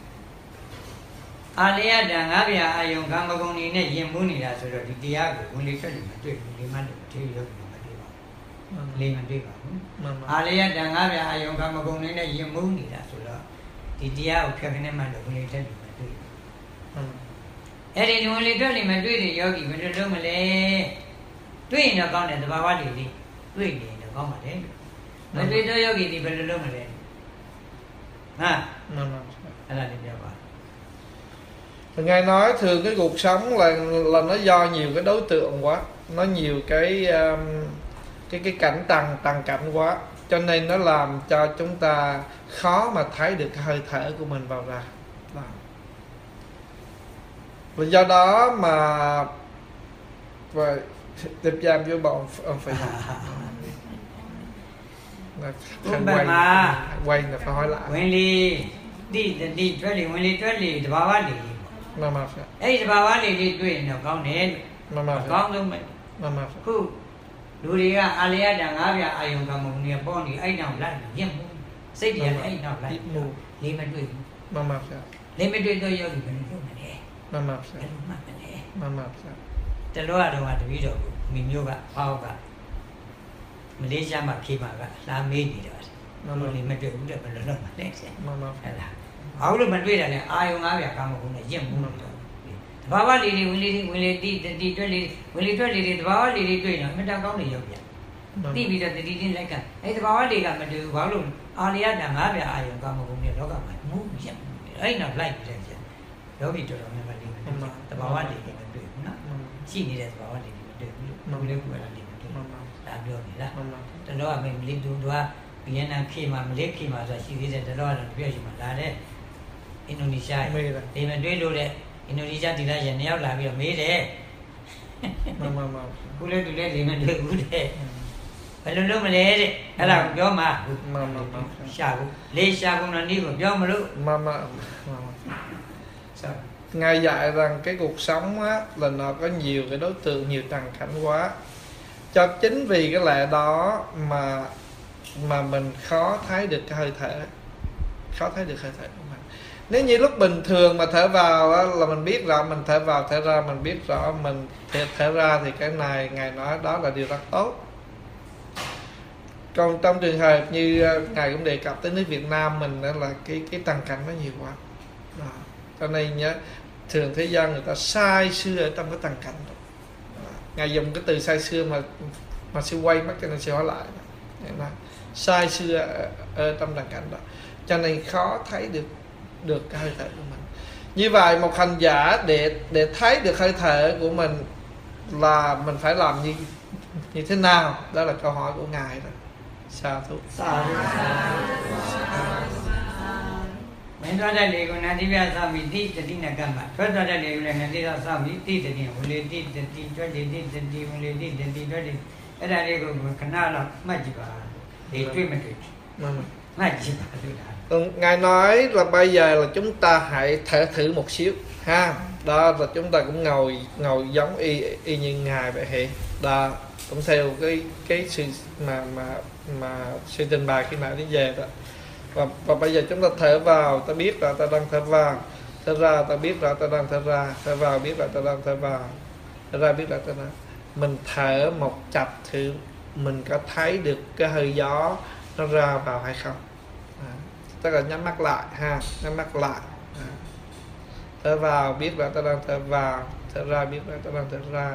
Alia dan Abia Ayong Kamagoni ne Yemuni as a Diago, only tell him to demand to you. Layman Diva. Alia dan Abia Ayong Kamagoni ne Yemuni as well. The Diao Kavinema only tell him to you. Eddie only tell him to the yogi when you don't lay. Twin account at the Bawadi, twin in the common. But with the yogi, the Belumale. Ah, no. I like it. Ngài nói thường cái cuộc sống là nó do nhiều cái đối tượng quá, nó nhiều cái cảnh tầng cảnh quá, cho nên nó làm cho chúng ta khó mà thấy được cái hơi thở của mình vào ra. Và do đó mà tiếp giam với bọn ông phải quay là phải hỏi lại. When đi đi bảo đi. Mama. Ấy bà bá đi tuyển nó con nè. Mama. Con luôn mày. Mama. Cứ đủ đi à, alia đang ngáp ya ayong cả một niệm bon thì ấy nào lại nhầm. Xây điện ấy nào lại. Lên mà tuyển. Mama. Lên mà tuyển tôi vô thì mình vô mà nè. Mama. Mama. Từ đó đâu mà đi đâu mình vô cả, bao cả. Malaysia mà khi mà cả làm mấy gì đó. Mama lên mà tuyển cũng được mà nó mà đấy. Mama. How do you do that? I am a come on a gym. Baba lady will literally the Baba lady doing a metal yoga. TV that they didn't like her. Hey, the Baba lady got to do volume. Alia than Avia, I am come on your dog. Move him. I not like it. Yogi to remember the Baba lady can do it. She needed Baba lady to do it. No, I'm doing that. The law may lead to Vienna khi mà Malaysia khi mà rồi chỉ biết là đó là biết gì mà là đấy Indonesia thì mìnhတွေ့လို့đấy Indonesia thì là dân nhau làm việc mấy đấy cú lên tụi lên thì mình được cú đấy phải luôn luôn mà lấy đấy hay là gió mà sao lấy sao cũng là đi vào gió mà lúc sao Ngài dạy rằng cái cuộc sống á, là nó có nhiều cái đối tượng, nhiều trần cảnh quá. Cho chính vì cái lẽ đó mà mình khó thấy được cái hơi thở. Khó thấy được hơi thở của mình. Nếu như lúc bình thường mà thở vào á, là mình biết rõ, mình thở vào thở ra mình biết rõ, mình thở ra thì cái này Ngài nói đó là điều rất tốt. Còn trong trường hợp như Ngài cũng đề cập tới nước Việt Nam mình đó là cái trần cảnh nó nhiều quá đó. Cho nên nhớ thường thế gian người ta sai xưa ở trong cái trần cảnh đó. Ngài dùng cái từ sai xưa mà sư quay mắt cho nên sư hỏi lại đó. Sai xưa ở trong trần cảnh đó, cho nên khó thấy được cái hơi thở của mình. Như vậy một hành giả để thấy được hơi thở của mình là mình phải làm như thế nào? Đó là câu hỏi của Ngài đó. Sa thú. Mình nói đây là con này bây giờ mình đi thì là cái mà, first nói đây là người đi ra sao mình đi thì mình đi cho đi mình đi cho đi, cái này là cái nào là mấy gì cả, để truy mình truy, mấy gì cả. Ngài nói là bây giờ là chúng ta hãy thử một xíu ha, đó là chúng ta cũng ngồi giống y như Ngài vậy hệ, đó cũng theo cái sự mà sự trình bày khi nãy đến về đó. Và bây giờ chúng ta thở vào, ta biết là ta đang thở vào, thở ra ta biết là ta đang thở ra, thở vào biết là ta đang thở vào, thở ra biết là ta đang. Mình thở một chập thử mình có thấy được cái hơi gió nó ra vào hay không. Tức là nhắm mắt lại ha, nhắm mắt lại. Thở vào biết là ta đang thở vào, thở ra biết là ta đang thở ra.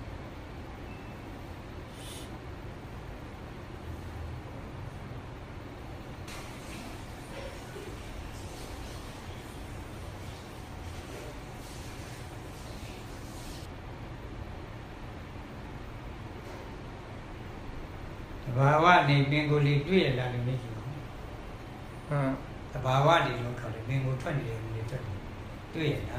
Bà vợ này mình có lýတွေ့là mình mấy gì bà vợ này nó khởi mình có thuận lợiတွေ့là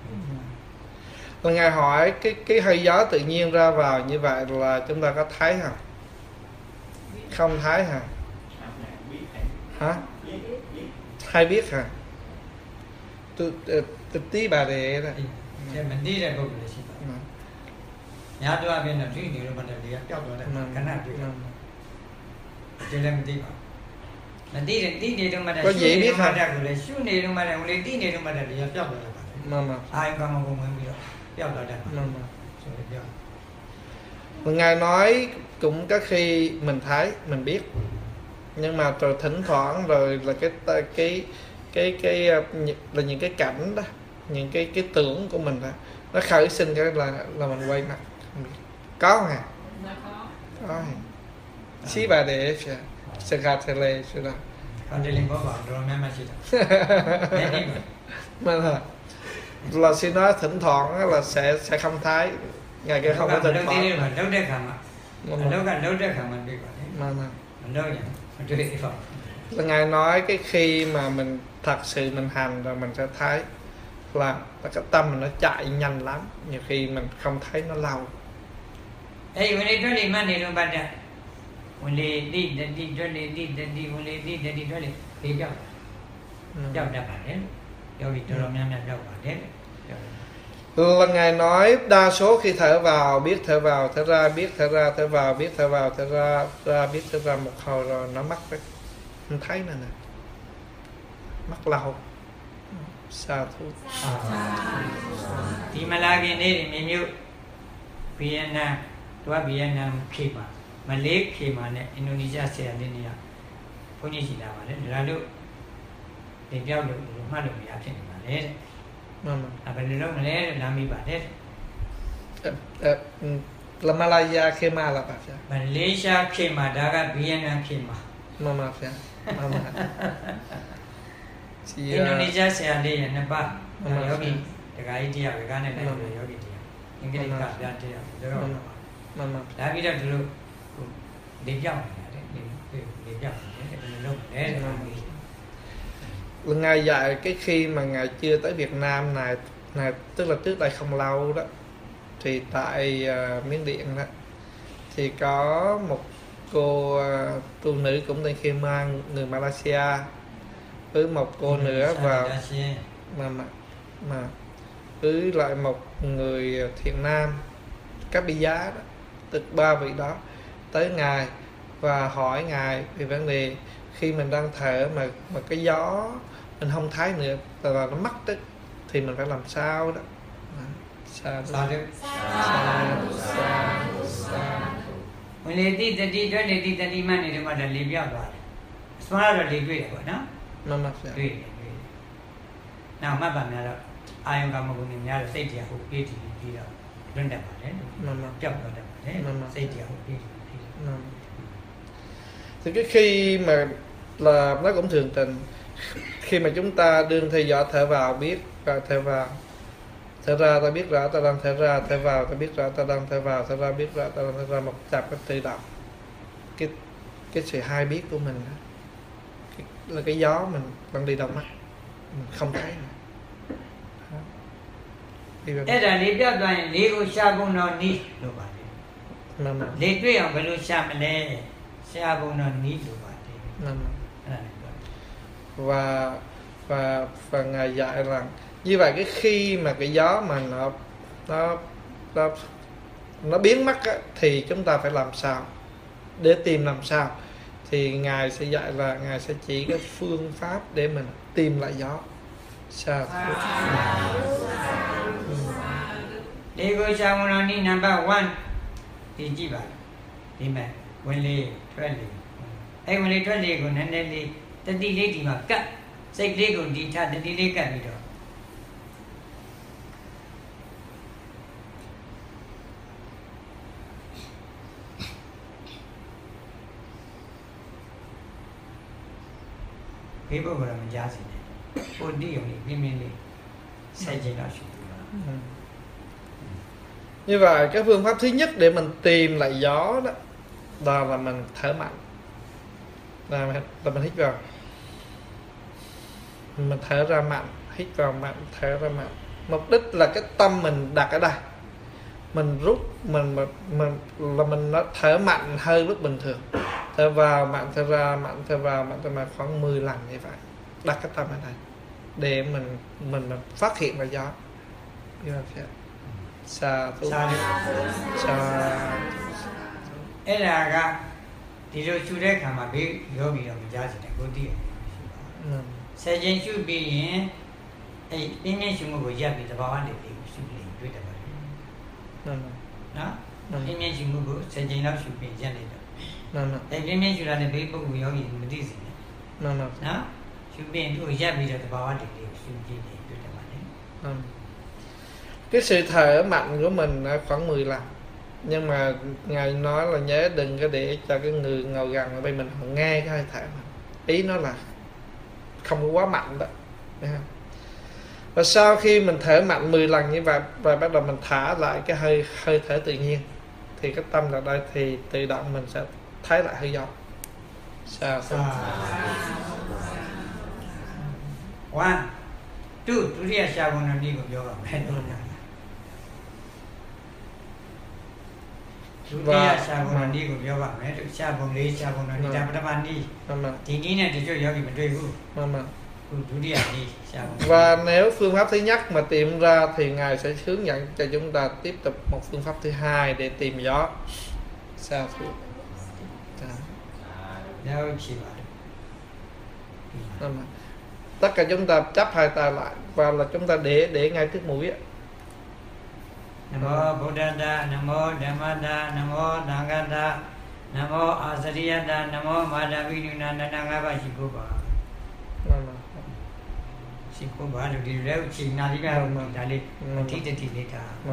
Và Ngài hỏi cái hơi gió tự nhiên ra vào như vậy là chúng ta có thấy không? Không thấy hả? Hả? Hay biết hả? Tôi tí bà đề đó. Mình đi ra không được gì. Nhà tôi bên là suy nghĩ rồi mình đi kéo tôi là cái nào được. Cho nên mình đi vào. Mình đi đi đâu mà có gì biết hả? Xuống đi đâu mà là đi đi đâu mà là đi kéo tôi là. Ai không mà cũng biết rồi. Kéo tôi là. Và Ngài nói cũng có khi mình thấy, mình biết, nhưng mà rồi thỉnh thoảng rồi là cái là những cái cảnh đó, những cái tưởng của mình đó, nó khởi sinh cái là mình quay mặt. Có hả? Có. Xí bà để sẽ gạt thể lệ sẽ đó. Còn đi lên có bảo rồi mẹ mà chị mà là xin nói thỉnh thoảng là sẽ không thấy. Ngày kia không có thỉnh thoảng. Đâu đây khả mà. Đâu đây khả mình đi vào đấy. Đâu nhỉ? Mình chưa đi vào. Là Ngài nói cái khi mà mình thật sự mình hành rồi mình sẽ thấy là cái tâm mình nó chạy nhanh lắm, nhiều khi mình không thấy nó lâu. Ê, mình đi cho đi mà đi đâu bạn ra. Mình đi cho đi đi cho. Đâu đã bạn đấy. Đâu đi cho nó nhanh đâu bạn đấy. Là Ngài nói đa số khi thở vào biết thở vào, thở ra biết thở ra, thở vào biết thở vào, thở ra biết thở ra, một hồi rồi nó mất đấy. Mình thấy nè nè. Mất lâu. Sa thú. Thì mà là cái này thì mình Vienna, tôi Vienna khi mà Malaysia khi mà Indonesia sẽ đến nhà, có như gì nào mà đấy, là được để giao được mà được nhà trên mà đấy, bên đó mà đấy làm gì bạn đấy, là Malaysia khi mà là bạn sao? Malaysia khi mà đã Vienna khi mà, sao? Indonesia sẽ đến nhà ba, 여기 내가 아이디어 외관에 대해서 여기 những cái định cảm ra thì đó là đã biết được để giao này đấy Ngài dạy cái khi mà Ngài chưa tới Việt Nam này, tức là trước đây không lâu đó, thì tại Miến Điện đó thì có một cô tu nữ cũng tên Khi Mang, người Malaysia, với một cô nữa vào mà với lại một người thiện nam các bi giá đó, tức 3 vị đó tới Ngài và hỏi Ngài về vấn đề khi mình đang thở mà cái gió mình không thấy nữa là nó mất đó, thì mình phải làm sao đó. Mình lấy tí tati cho lấy tí tati mà này mà là lấy biểu rồi, xóa rồi lấy quên rồi, nó quên. Nào mà bạn nào ai ông cảm ơn nhà là xây nhà hộ kia thì là đơn đẹp đấy, chậm rồi đấy, xây nhà hộ kia thì cái khi mà là nó cũng thường tình, khi mà chúng ta đương theo dõi thở vào biết và thở vào, thở ra ta biết rõ ta đang thở ra, thở vào ta biết rõ ta đang thở vào, thở ra biết rõ ta đang thở ra, một tập cái tự động cái sự hai biết của mình là cái gió mình đang đi đâu mắt mình không thấy nữa. Thế là lý biểu toàn lý của xa bông nó ní đồ bà đi. Lý tuyết ông phải lưu xa mà lê, xa bông nó ní đồ bà đi. Và Ngài dạy rằng như vậy cái khi mà cái gió mà nó biến mất á, thì chúng ta phải làm sao để tìm làm sao, thì Ngài sẽ dạy là Ngài sẽ chỉ cái phương pháp để mình tìm lại gió. Sao? Lý của xa bông nó ní number 1 thì chỉ bà đi mà quên lì thoát lì ấy quên lì thoát lì của nên lì tất đi lì thì mà cắt xây lì của đi thà tất đi lì cắt đi đó. Cái bộ là mình giá gì đấy, bộ đi ông đi mình đi xây dựng nó sự. Như vậy cái phương pháp thứ nhất để mình tìm lại gió đó là mình thở mạnh, là mình hít vào, mình thở ra mạnh, hít vào mạnh, thở ra mạnh. Mục đích là cái tâm mình đặt ở đây, mình rút mình nó thở mạnh hơn lúc bình thường, thở vào mạnh, thở ra mạnh, thở vào mạnh, thở ra khoảng 10 lần như vậy, đặt cái tâm ở đây để mình phát hiện ra gió. Sa ấy là cái thì rồi chú đấy khám mà biết yogi là mình giá trị này có đi sẽ chân chú bị ấy bên này chú ngồi giá bị tập vào để chú bịတွေ့tập vào đó bên này chú ngồi sẽ chân nào chú bị giá này đó bên này chú là để bị bộ yogi mình đi gì đó chú bị ngồi giá bị tập vào để chú bịတွေ့tập vào cái sự thở mạnh của mình khoảng 10 lần, nhưng mà Ngài nói là nhớ đừng có để cho cái người ngồi gần ở bên mình họ nghe cái hơi thở mình. Ý nó là không có quá mạnh đó. Và sau khi mình thở mạnh 10 lần như vậy và bắt đầu mình thả lại cái hơi thở tự nhiên, thì cái tâm ở đây thì tự động mình sẽ thấy lại hơi gió. Sao? 1 2 ဒုတိယရှားဘုံတော်ဒီကိုပြောပါမယ်ဒုတိယရှားဘုံတော်ဒီကိုပြောပါမယ်ရှားဘုံလေးရှားဘုံတော်ဒီဒါပထမနည်းဒီနည်းနဲ့ဒီကျယောဂီမတွေ့ဘူးဒုတိယနည်းရှားဘုံ Và nếu phương pháp thứ nhất mà tìm ra thì Ngài sẽ hướng dẫn cho chúng ta tiếp tục một phương pháp thứ hai để tìm gió. Sao thưa? Đâu chỉ bảo tất cả chúng ta chắp hai tay lại và là chúng ta để ngay trước mũi á. Namo Buddhaya, Namo Dhammaya, Namo Sangha, Namo Asariyata, Namo Madhaviduna, Nanga Shikoba. Shikoba là đi rêu chỉ nào đi vào đã đi thì đi cả.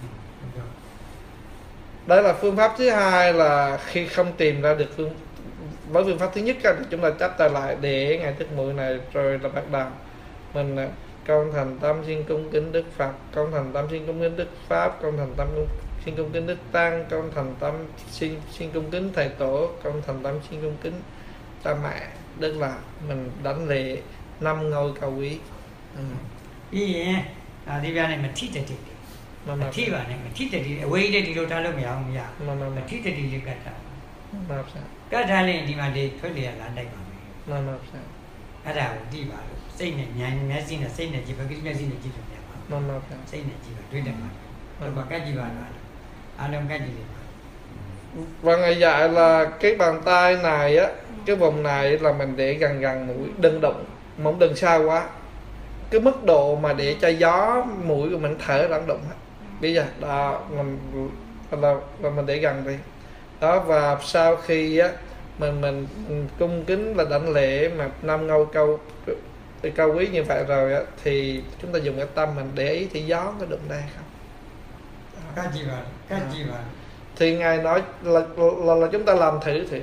Đấy là phương pháp thứ hai, là khi không tìm ra được phương pháp thứ nhất thì chúng ta chắp tay lại để ngay trước mũi này, rồi là bắt đầu mình con thành tâm xin cung kính Đức Phật, con thành tâm xin cung kính Đức Pháp, con thành tâm xin cung kính Đức Tăng, con thành tâm xin cung kính Thầy Tổ, con thành tâm xin cung kính cha mẹ. Tức là mình đánh lễ 5 ngôi cao quý. Ý đi ra này mà thích thật mà thích vào này mà thích thật đi quay đây đi đâu ta đâu mà mà thích thật đi cái đó cái đó lên đi mà đi thôi đi là đây mà cái đó đi vào xây này nhà nhà xin là xây này chỉ phải cái nhà xin là chỉ được nhà xây này chỉ phải đối đẹp mà còn cái gì vào anh em cái gì và ngày dạy là cái bàn tay này á, cái vùng này là mình để gần mũi, đừng động, mong đừng xa quá. Cái mức độ mà để cho gió mũi của mình thở là động hết. Bây giờ đó là mình để gần đi. Đó, và sau khi á mình cung kính và đảnh lễ mà 5 ngôi cao quý như vậy rồi á, thì chúng ta dùng cái tâm mình để ý thì gió có đụng đây không? Cái gì vào thì Ngài nói là chúng ta làm thử thì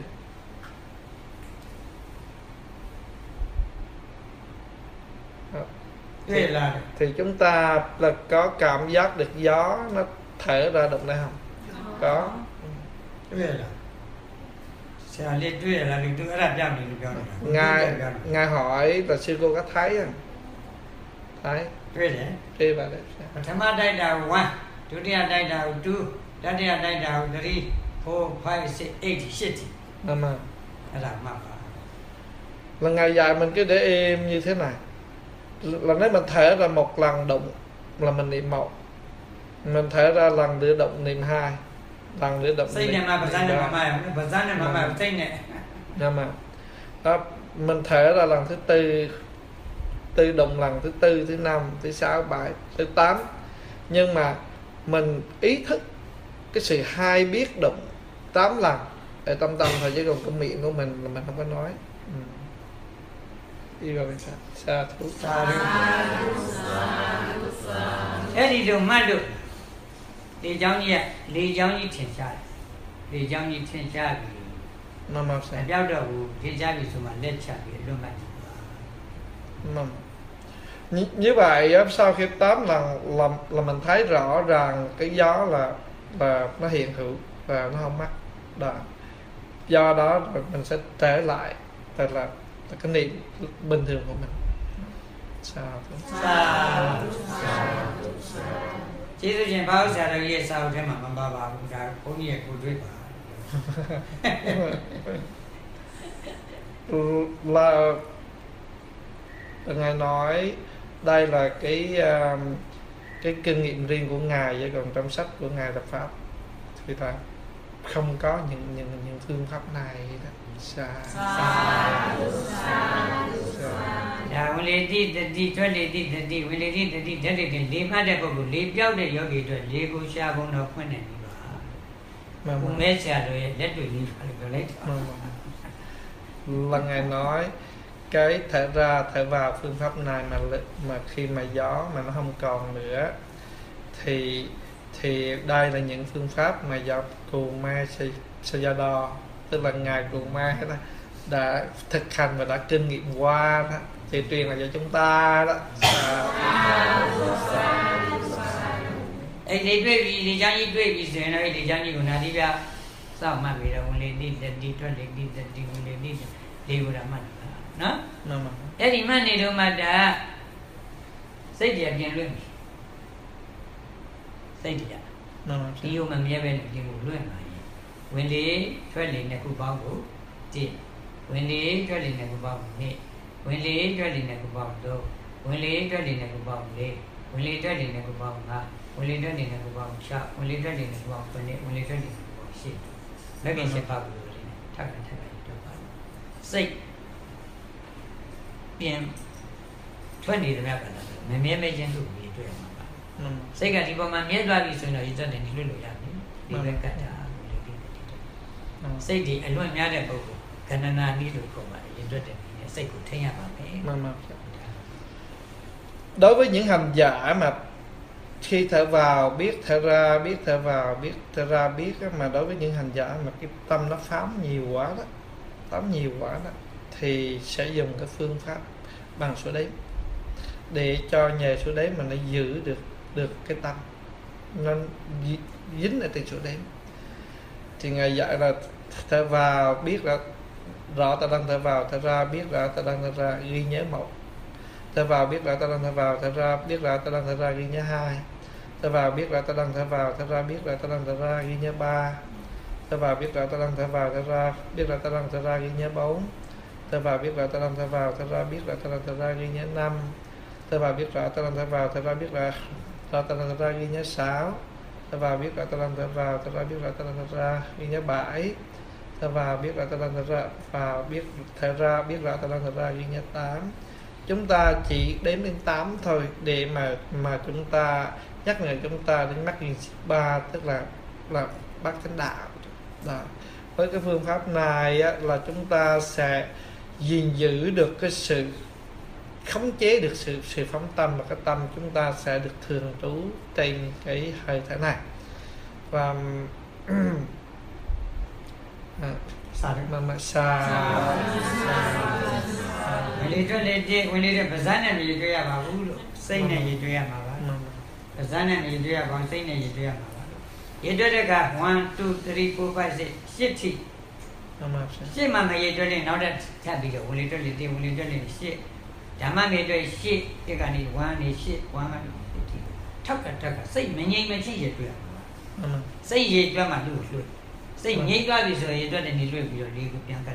thì chúng ta là có cảm giác được gió nó thở ra động đây không? Có. Ngài hỏi là sư cô có thấy không? Thấy. Thấy vậy đấy. Tham đại đạo 1, Dutiya đại đạo 2, Tatiya đại đạo 3, 4, 5, 6, 8, 9. Là Ngài dạy mình cứ để im như thế này. Là nếu mình thở ra một lần động là mình niệm 1, mình thở ra lần nữa động niệm 2, lần nữa động niệm 3. Đó, mình thở ra lần thứ 4 động lần thứ 4, thứ 5, thứ 6, 7, thứ 8. Nhưng mà mình ý thức cái sự hay biết động 8 lần để tâm thôi, chứ còn cái miệng của mình là mình không có nói. Đi vào bên xa thú. Thế thì được mà được. Lý giáo như thiên xa. Lý giáo như thiên xa vì béo đầu thiên xa vì số mà lên xa vì luôn mà. Như vậy sau khi 8 lần là mình thấy rõ ràng cái gió là nó hiện hữu và nó không mắc. Đó. Do đó mình sẽ trở lại là cái niệm bình thường của mình. Chỉ tôi chỉ bảo sao là gì sao thế mà bà cũng đã có nhiều côတွေ့bà. Là Ngài nói đây là cái kinh nghiệm riêng của Ngài, chứ còn trong sách của Ngài là Pháp thì ta không có những phương pháp này đó. When they did the 20 did the when they did the did the mà đẹp của lý béo để yogi rồi lý của cha cũng nó quen này mà cũng mấy cha rồi let rồi lý phải lấy. Là Ngài nói cái thở ra thở vào phương pháp này mà khi mà gió mà nó không còn nữa thì đây là những phương pháp mà do Cù Ma Sayadaw, tức là Ngài Cù Ma đã thực hành và đã kinh nghiệm qua đó, thì truyền là cho chúng ta đó. Đểတွေ့ပြီဒီကြောင့်ကြီးတွေ့ပြီဆိုရင်တော့ဒီကြောင့်ကြီးကိုနာတိပြစောင့်မှတ်ပြီးတော့ဝင်လေဒီထွက်လေဒီဝင်လေဒီလေးကိုဒါမှတ်နော်အဲ့ဒီမှတ်နေတော့မှဒါစိတ်တရားပြန်လွင့်ပြီစိတ်တရားဒီကိုမမြဲပဲဒီကိုလွင့်ပါရင်ဝင်လေထွက်လေနှစ်ခုပေါင်းကိုကြည့်ဝင်လေထွက်လေနှစ်ခုပေါင်းကိုနှစ်ဝင်လေထွက်လေနှစ်ခုပေါင်းသုံးဝင်လေထွက်လေနှစ်ခုပေါင်းလေးဝင်လေထွက်လေနှစ်ခုပေါင်းငါဝင်လေထွက်လေနှစ်ခုပေါင်း6ဝင်လေထွက်လေနှစ်ခုပေါင်း9ဝင်လေထွက်လေနှစ်ခုပေါင်း10လက်ကင်7ပါးကိုလို့ထပ်တော့ပါစိတ်ပြန်ထွက်နေတယ်များပါလားမမြဲမဲချင်းတို့ပြီးတွေ့မှာပါစိတ်ကဒီပေါ်မှာမြဲသွားပြီဆိုရင်တော့ဒီသက်တယ်ဒီလွတ်လို့ရတယ်ဒီဘက်ကတာစိတ်ဒီအလွတ်များတဲ့ပုဂ္ဂိုလ်ကဏ္ဍနာနည်းလို့ခေါ်ပါတယ်ရင်တွက်တယ်စိတ်ကိုထိန်းရပါမယ် Đối với những hành giả mà khi thở vào biết, thở ra biết, thở vào biết, thở ra biết, mà đối với những hành giả mà cái tâm nó phóng nhiều quá đó thì sẽ dùng cái phương pháp bằng số đếm. để cho nhờ số đếm mà nó giữ được cái tâm nó dính ở trên số đếm. Thì Ngài dạy là thở vào biết rõ ta đang thở vào, thở ra biết rõ ta đang thở ra, ghi nhớ một. Thở vào biết rõ ta đang thở vào, thở ra biết rõ ta đang thở ra, ghi nhớ hai. Thở vào biết rõ ta đang thở vào, thở ra biết rõ ta đang thở ra, ghi nhớ ba. Thở vào biết rõ ta đang thở vào, thở ra biết rõ ta đang thở ra, ghi nhớ bốn. Thở vào biết rõ ta đang thở vào, thở ra biết rõ ta đang thở ra, ghi nhớ năm. Thở vào biết rõ ta đang thở vào, thở ra biết rõ ta đang thở ra, ghi nhớ sáu. Thở vào biết rõ ta đang thở vào, thở ra biết rõ ta đang thở ra, ghi nhớ bảy. Thở vào biết rõ ta đang thở ra, và thở ra biết rõ ta đang thở ra, ghi nhớ tám. Chúng ta chỉ đếm đến 8 thôi để mà chúng ta nhắc nhở chúng ta đến mắc duyên ba, tức là bát chánh đạo. Đó. Với cái phương pháp này á, là chúng ta sẽ gìn giữ được cái sự khống chế được sự phóng tâm, và cái tâm chúng ta sẽ được thường trú trên cái hơi thở này. Và When you do Bazana, you do have a rule, say that you do have a Bazana, you do have one thing that you do have a you do the 1, 2, 3, 4, 5, 6, 7. Say, Mamma, you're doing now that happy, only do it, only do it, shit. Dama made a shit, you got it 1 is shit, 1. Tucker, say, many machines. Say, you do my do. Say, you got it, so you don't need to be your legal Bianca.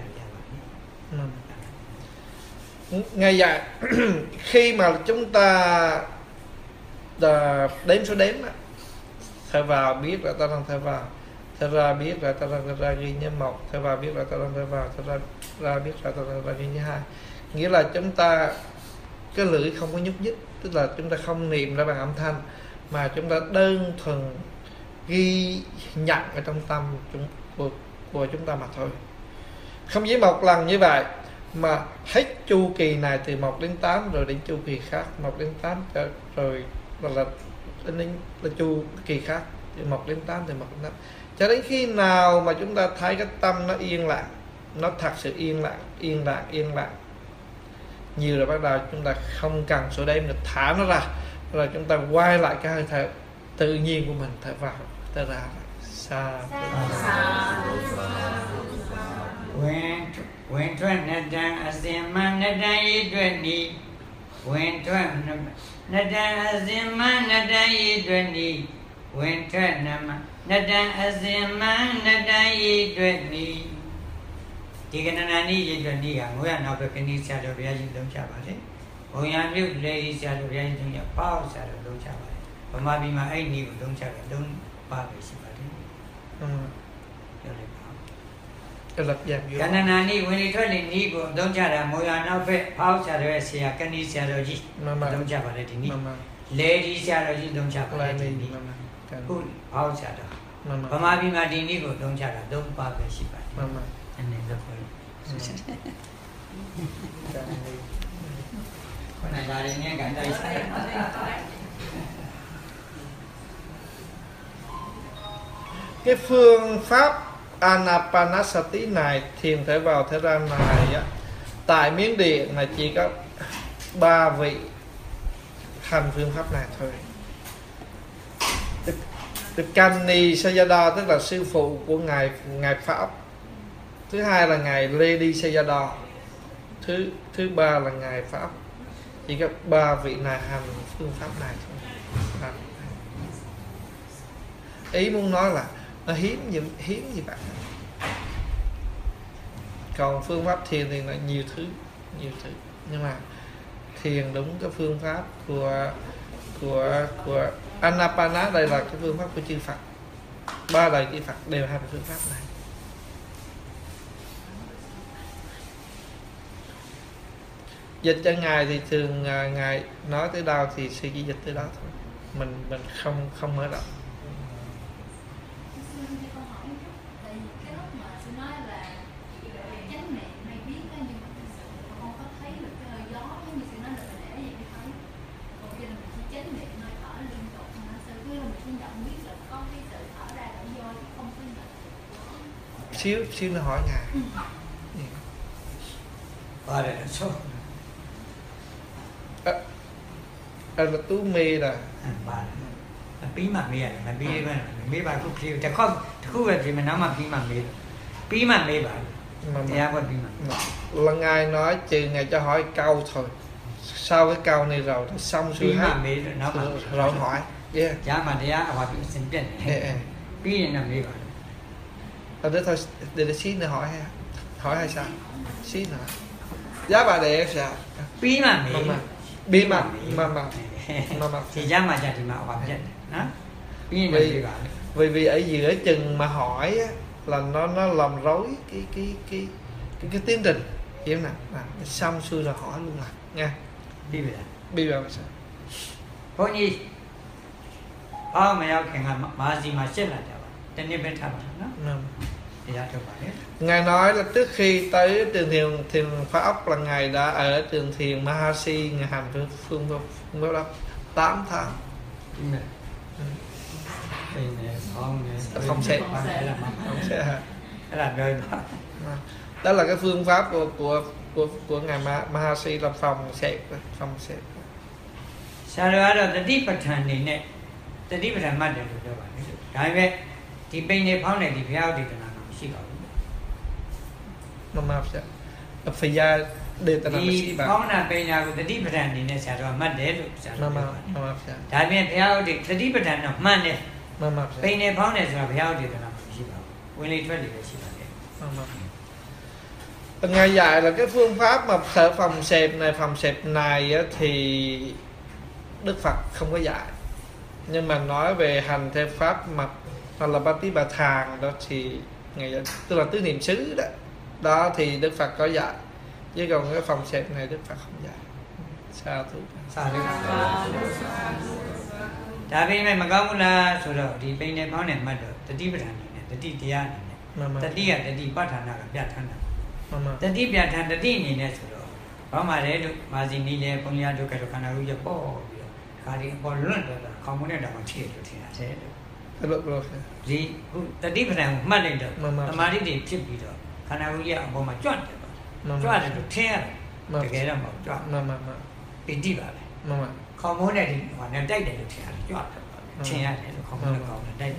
Ngay vậy khi mà chúng ta đếm số đếm, thở vào biết là ta đang thở vào, thở ra biết là ta đang thở ra, ghi nhớ một. Thở vào biết là ta đang thở vào, thở ra biết là ta đang thở ra, ghi nhớ hai. Nghĩa là chúng ta cái lưỡi không có nhúc nhích, tức là chúng ta không niệm ra bằng âm thanh, mà chúng ta đơn thuần ghi nhận ở trong tâm của chúng ta mà thôi. Không chỉ một lần như vậy, mà hết chu kỳ này từ 1 đến 8 rồi đến chu kỳ khác, 1 đến 8 rồi là chu kỳ khác từ 1 đến 8, từ 1 đến 8, cho đến khi nào mà chúng ta thấy cái tâm nó yên lặng, nó thật sự yên lặng nhiều, rồi bắt đầu chúng ta không cần số đếm được, thả nó ra, rồi chúng ta quay lại cái hơi thở tự nhiên của mình, thở vào thở ra. When trying Nada Azima Nada Yidwani, when trying Nada Azima Nada Yidwani, when trying Nada Azima Nada Yidwani. Tiganani Yidwani, we are not a penny shadow of Yajin Chavale. Oh, young new lady shadow of Yajin, a power shadow of Chavale. But maybe my I need don't shadow, don't publish it. Kananani, when you tell in Nigo, don't chat, Moyana, house shadow, Sia, Cani shadow, don't chat about it. Lady shadow, don't chat about it. Good house shadow. Pamabi Madinigo, don't chat, don't publish it. And then the point. When I got in here, cái phương pháp Anapanasati này, thiền thở vào thở ra này á, tại Miến Điện là chỉ có 3 vị hành phương pháp này thôi. Kani Sayadaw tức là sư phụ của ngài Pháp, thứ hai là ngài Ledi Sayadaw, thứ ba là ngài Pháp. Chỉ có 3 vị này hành phương pháp này thôi. Ý muốn nói là nó hiếm như vậy. Còn phương pháp thiền thì là nhiều thứ, nhưng mà thiền đúng cái phương pháp của Anapana, đây là cái phương pháp của chư Phật. 3 đời chư Phật đều hành phương pháp này. Dịch cho ngài thì thường ngài nói tới đâu thì sư chỉ dịch tới đó thôi, mình không mở rộng. Xíu nó hỏi ngài. là tú mê là bà bí mà mê là mê bà cũng kêuแต่ข้อคู่แบบที่มันน้ำมาbí mà mê bà thì ai quan bí mà là ngài nói trừ ngài cho hỏi câu thôi sau cái câu này rồi thì xong xuôi hết rồi hỏi giá mà giá hỏi bị sinh biến bí này là mê bà đó thôi để xin nữa hỏi hay sao xin nữa giá bà để sao bí mà thì giá mà thì mà hỏi nhận đó vì ở giữa chừng mà hỏi á, là nó làm rối cái tiến trình hiểu nè xong xuôi rồi hỏi luôn là nha bây giờ sao có gì mà要看看马gì mà chết là được tên này bên thằng nó thì ra được vậy ngài nói là trước khi tới trường thiền Phá Ốc là ngài đã ở trường thiền Mahasi ngài hành phương pháp 8 tháng không sẽ là đời đó là cái phương pháp của ngài Mahasi là phòng xẹp sao đó là tadi pathan này tadi pathan mà được rồi bạn đấy vậy thì bên này pháo này thì pháo thì là không xí nó mà phải ra để ta làm gì bạn pháo là bên nhà của tadi pathan này sao đó mà để được sao nó mà đấy vậy pháo thì tadi pathan nó mà này bên này pháo này sao pháo thì là không xí bảo bên này thoát được xí bảo ngài dạy là cái phương pháp mà thở phòng xẹp này á, thì Đức Phật không có dạy, nhưng mà nói về hành theo pháp mà là Patipadhan đó thì ngài tức là tứ niệm xứ đó thì Đức Phật có dạy, chứ còn cái phòng xẹp này Đức Phật không dạy. Sao thứ sao đấy tại vì mày mà có là số rồi thì bên này pháo này mà được tadi pathan này tadi tia này tadi là tadi pathan là biết thằng nào tadi biết thằng tadi này số rồi bao mà đấy được mà gì này đấy phong nha được cái khả năng rồi bỏ cái đi bỏ luôn rồi không muốn để mà thiệt rồi thì thế được gì tadi pathan mà lên được mà đi thì chụp đi được khả năng rồi bỏ mà chọn được thế rồi cái đó mà chọn bị đi vào không muốn này thì họ nên đây để được chọn thế này không muốn là đây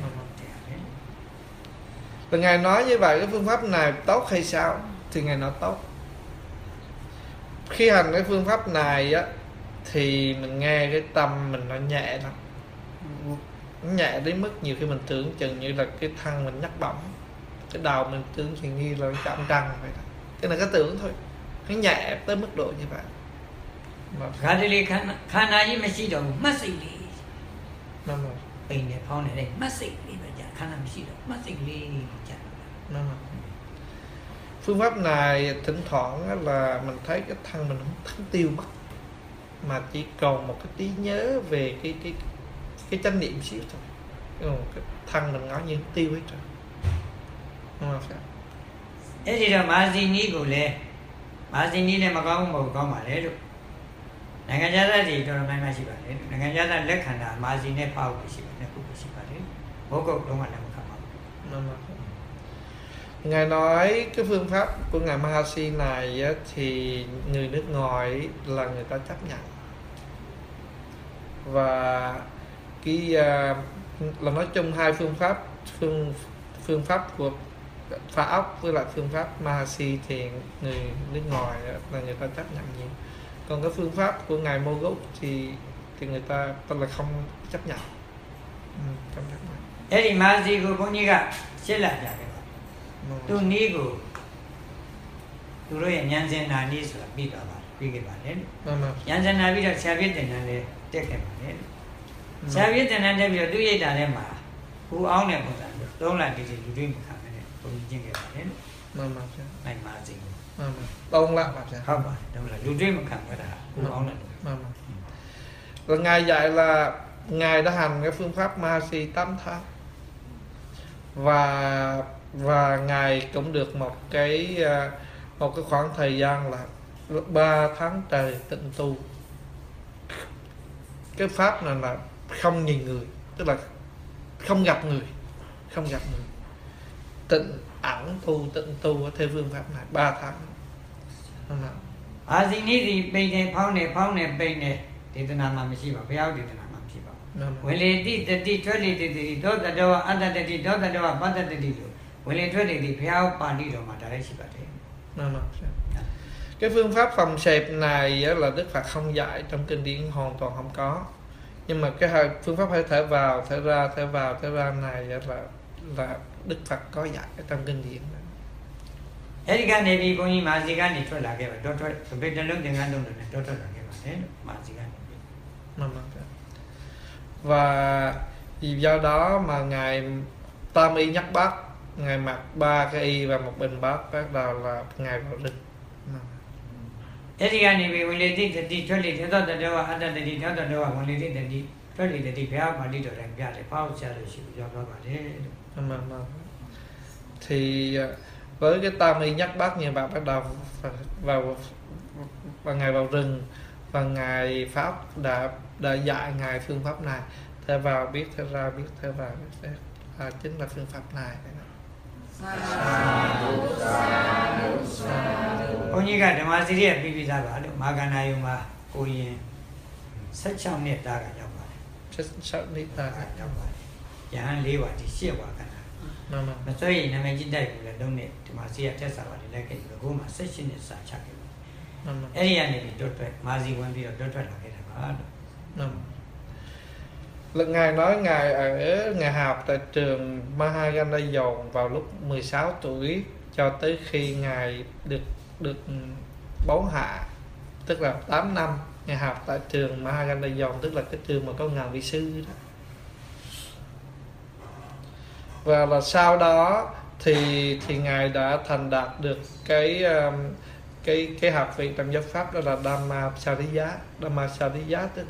và ngài nói như vậy cái phương pháp này tốt hay sao thì ngài nói tốt. Khi hành cái phương pháp này á thì mình nghe cái tâm mình nó nhẹ lắm, nhẹ đến mức nhiều khi mình tưởng chừng như là cái thân mình nhắc bổng, cái đầu mình tưởng chừng như là chạm trăng vậy đó. Cái này cái tưởng thôi, cái nhẹ tới mức độ như vậy. Khadili khana gì mà chỉ đâu mất gì đi, bên này phong này đây mất gì đi bây giờ khana mà chỉ đâu mất gì đi chả. Phương pháp này thỉnh thoảng là mình thấy cái thân mình không tiêu mất, mà chỉ còn một cái trí nhớ về cái chánh niệm xíu thôi, cái thân mình ngó như tiêu hết rồi. Thế thì là Mazini của lệ, Mazini này mà có mà lệ được. Nàng gia ra thì tôi nói mà chỉ bảo đấy, nàng gia ra lệ khả năng Mazini này bao cái gì này cũng cái gì đấy, bố cậu đúng là làm không. Ngài nói cái phương pháp của ngài Mahasi này á, thì người nước ngoài là người ta chấp nhận, và cái là nói chung hai phương pháp của Phá Ốc với lại phương pháp Mahasi thì người nước ngoài là người ta chấp nhận nhiều, còn cái phương pháp của ngài Mogok thì người ta là không chấp nhận. Thế thì Mahasi của bông như cả sẽ là gì? Tu ni của tu rồi nhân dân nào ni sửa bị cái bà đấy, nhân dân nào bị được xe biết thế nào đấy, tiếc cái bà đấy, xe biết thế nào đấy bây giờ tu vậy đã đấy mà, u áo này cũng được, đúng là cái gì tu mình làm cái này, tu chính cái bà đấy, này mà gì, đông lắm mà không phải, đúng là tu mình làm cái đó, u áo này, và ngài dạy là ngài đã hành cái phương pháp Mahasi 8 tháng, và ngài cũng được một cái khoảng thời gian là 3 tháng trời tịnh tu. Cái pháp này là không nhìn người, tức là không gặp người, tịnh tu theo phương pháp này 3 tháng. gì ní thì bên này phong này bên này ဒေသနာမှာမရှိပါဘုရားဒေသနာမှာဖြစ်ပါဝင်လေတိတတိထွက်လေတိတိသောတတောအတ္တတတိသောတတောပတ္တတတိလို့ဝင်လေထွက်လေတိဘုရားပါဠိတော်မှာဒါလည်းရှိပါတယ် cái phương pháp phòng xẹp này là Đức Phật không dạy trong kinh điển hoàn toàn không có, nhưng mà cái phương pháp hơi thở vào thở ra thở vào thở ra này là Đức Phật có dạy trong kinh điển. အဲ့ဒီကနေပြီးဘုန်းကြီးမာစီကနေထွက်လာခဲ့ပါတော့ထွက်ဗေဒလုံးသင်္ကန်းလုံးနဲ့တော့ထွက်လာခဲ့ပါတယ်မာစီကနေပြီး và vì do đó mà ngài Tam Y nhắc bát, ngài mặc 3 cái y và một bình bát bắt đầu là ngài vào rừng. အဲ့ဒီကနေပြီးဝင်လေတိတတိထွက်လေသောတတောအတ္တတတိသောတတောဝင်လေတိတတိထွက်လေတတိဘုရားပါဠိတော်တိုင်းပြတယ်ဖောက်ချလို့ရှိပြီးပြောသွားပါတယ် thì với cái Tam Y nhắc bát như bạn bắt đầu vào ngài vào rừng và ngài pháp đã dạy ngài phương pháp này, thở vào biết thở ra biết thở vào biết chính là phương pháp này. ဘုန်းကြီးကဓမ္မစီရိယပြီးပြီးသားပါလို့မာဂန္ဓာယုံမှာကိုရင်16နှစ်သားကရောက်ပါတယ် 16နှစ်သားကရောက်ပါတယ်ယဟန်4ပါးဒီ8ပါးကန္ဓာမစွဲရင်နာမည်ကြီးတိုက်ဘူးလေ3နှစ်ဓမ္မစီရိယတက်စာပါတယ်လည်းခဲ့ပြီးတော့မှာ16နှစ်စာချခဲ့တယ်အဲ့ဒီကနေပြီးတွတ်ထွက်မာစီဝင်ပြီးတော့တွတ်ထွက်လာခဲ့တာပါလို့ Lần ngài nói ngài ở ngài học tại trường Mahagandayòn vào lúc 16 tuổi cho tới khi ngài được bấu hạ, tức là 8 năm ngài học tại trường Mahagandayòn, tức là cái trường mà có ngàn vị sư đó. Và là sau đó thì ngài đã thành đạt được cái học vị trong giáo pháp, đó là Dhammasariya, tức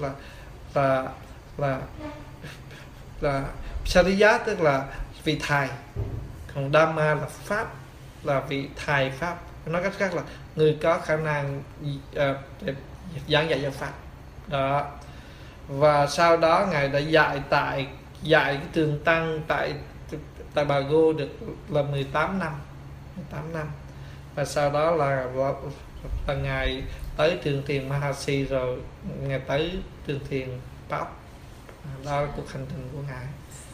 là Sariya tức là vị thầy, còn Dhamma là pháp, là vị thầy pháp, nói cách khác là người có khả năng giảng dạy giáo pháp đó. Và sau đó ngài đã dạy cái trường tăng tại Bago được là 18 năm, và sau đó là ngài tới trường thiền Mahasi, rồi ngài tới trường thiền Pháp. Đó là cuộc hành trình của ngài.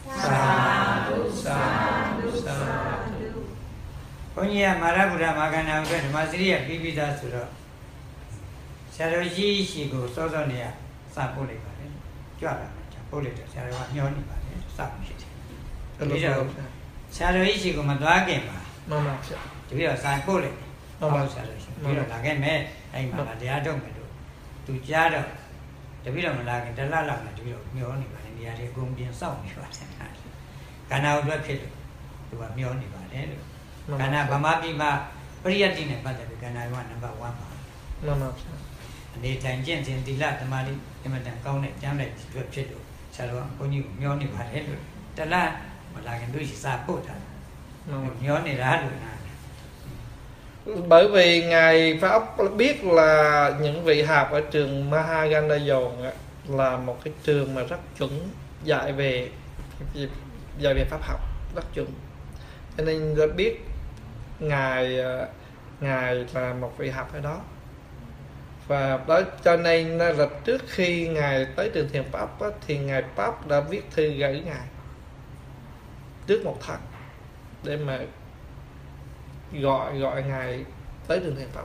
Bố nhi Marabura Magana Masriya Bibida Sura Saroji Shigo Sozonia Sapoli Bari Jala Chapoli Sarawa Nyoni Bari Sapi Saroji Shigo Madwagema Mama to be a Sapoli Mama Saroji again me I Maladiado to Jado to be a Malagan the Lala to be Nyoni Bari the Gumbian Sound Kana Webkit to a Nyoni Bari Kana Bamabi Priatin and Pata Kana number 1. Mama The tangents in the Latamari, Timothy County, Jamlet, Chito, Salwa, Pony, Yoni, the land, but I can do is Sapota. Yoni Radu. Bởi vì ngài Pháp biết là những vị học ở trường Mahagandayòn là một cái trường mà rất chuẩn dạy về pháp học, rất chuẩn, cho nên đã biết ngài là một vị học ở đó. Và đó cho nên là trước khi ngài tới trường thiền Pháp thì ngài Pháp đã viết thư gửi ngài trước một tháng để mà gọi ngài tới trường thiền Pháp.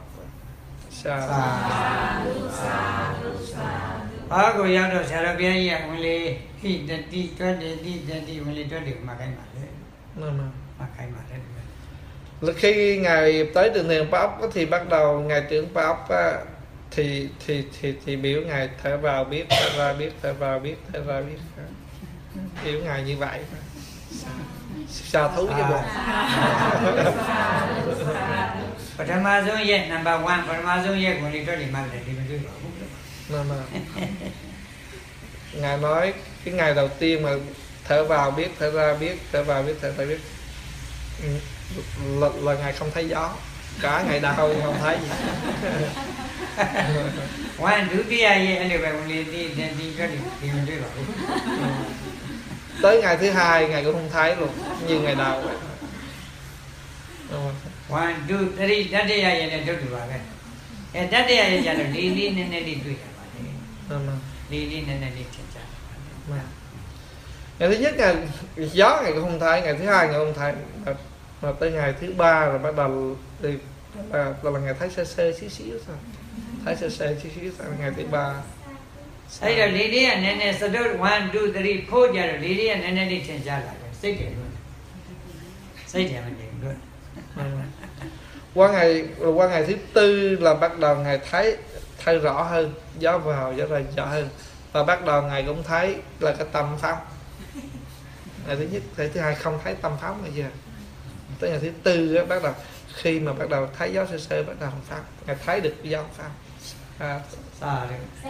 Có cô giáo đồ sao biết gì ông Lê khi đi cho đi ông Lê cho được mà cái mặt đấy mà cái mặt đấy là khi ngài tới trường thiền Pháp thì bắt đầu ngài trưởng Pháp thì biểu ngài thở vào biết, thở ra biết, thở vào biết, thở ra biết, biểu ngài như vậy. Sao thú với bộ Paramazon yet number 1 Paramazon yet only 20 months. Ngài nói cái ngày đầu tiên mà thở vào biết, thở ra biết, thở vào biết, thở ra biết là ngài không thấy gió, cả ngày đầu không thấy gì. One, two, three, anyway, only tới ngày thứ hai ngài cũng không thấy luôn, như ngày đầu vậy. One, two, three, that day I had to do it. And that day I had to đi lý nè nè đi thiền cha ngày thứ nhất ngày gió ngày không thấy, ngày thứ hai ngày không thấy, mà tới ngày thứ ba rồi bắt đầu thì là ngày thấy sơ sơ xíu xíu thôi, thấy sơ sơ xíu xíu thôi, ngày thứ ba ấy rồi lý nè nè sau đó 1, 2, 3, 4 giờ rồi lý nè nè đi thiền cha lại rồi xích luôn mình luôn qua ngày thứ tư là bắt đầu ngày thấy rõ hơn, gió vào gió ra rõ hơn, và bắt đầu ngày cũng thấy là cái tâm pháp. Ngày thứ nhất, ngày thứ hai không thấy tâm pháp bây giờ. Tới ngày thứ tư á, bắt đầu khi mà bắt đầu thấy gió sơ sơ bắt đầu pháp, ngày thấy được gió pháp. Xa được.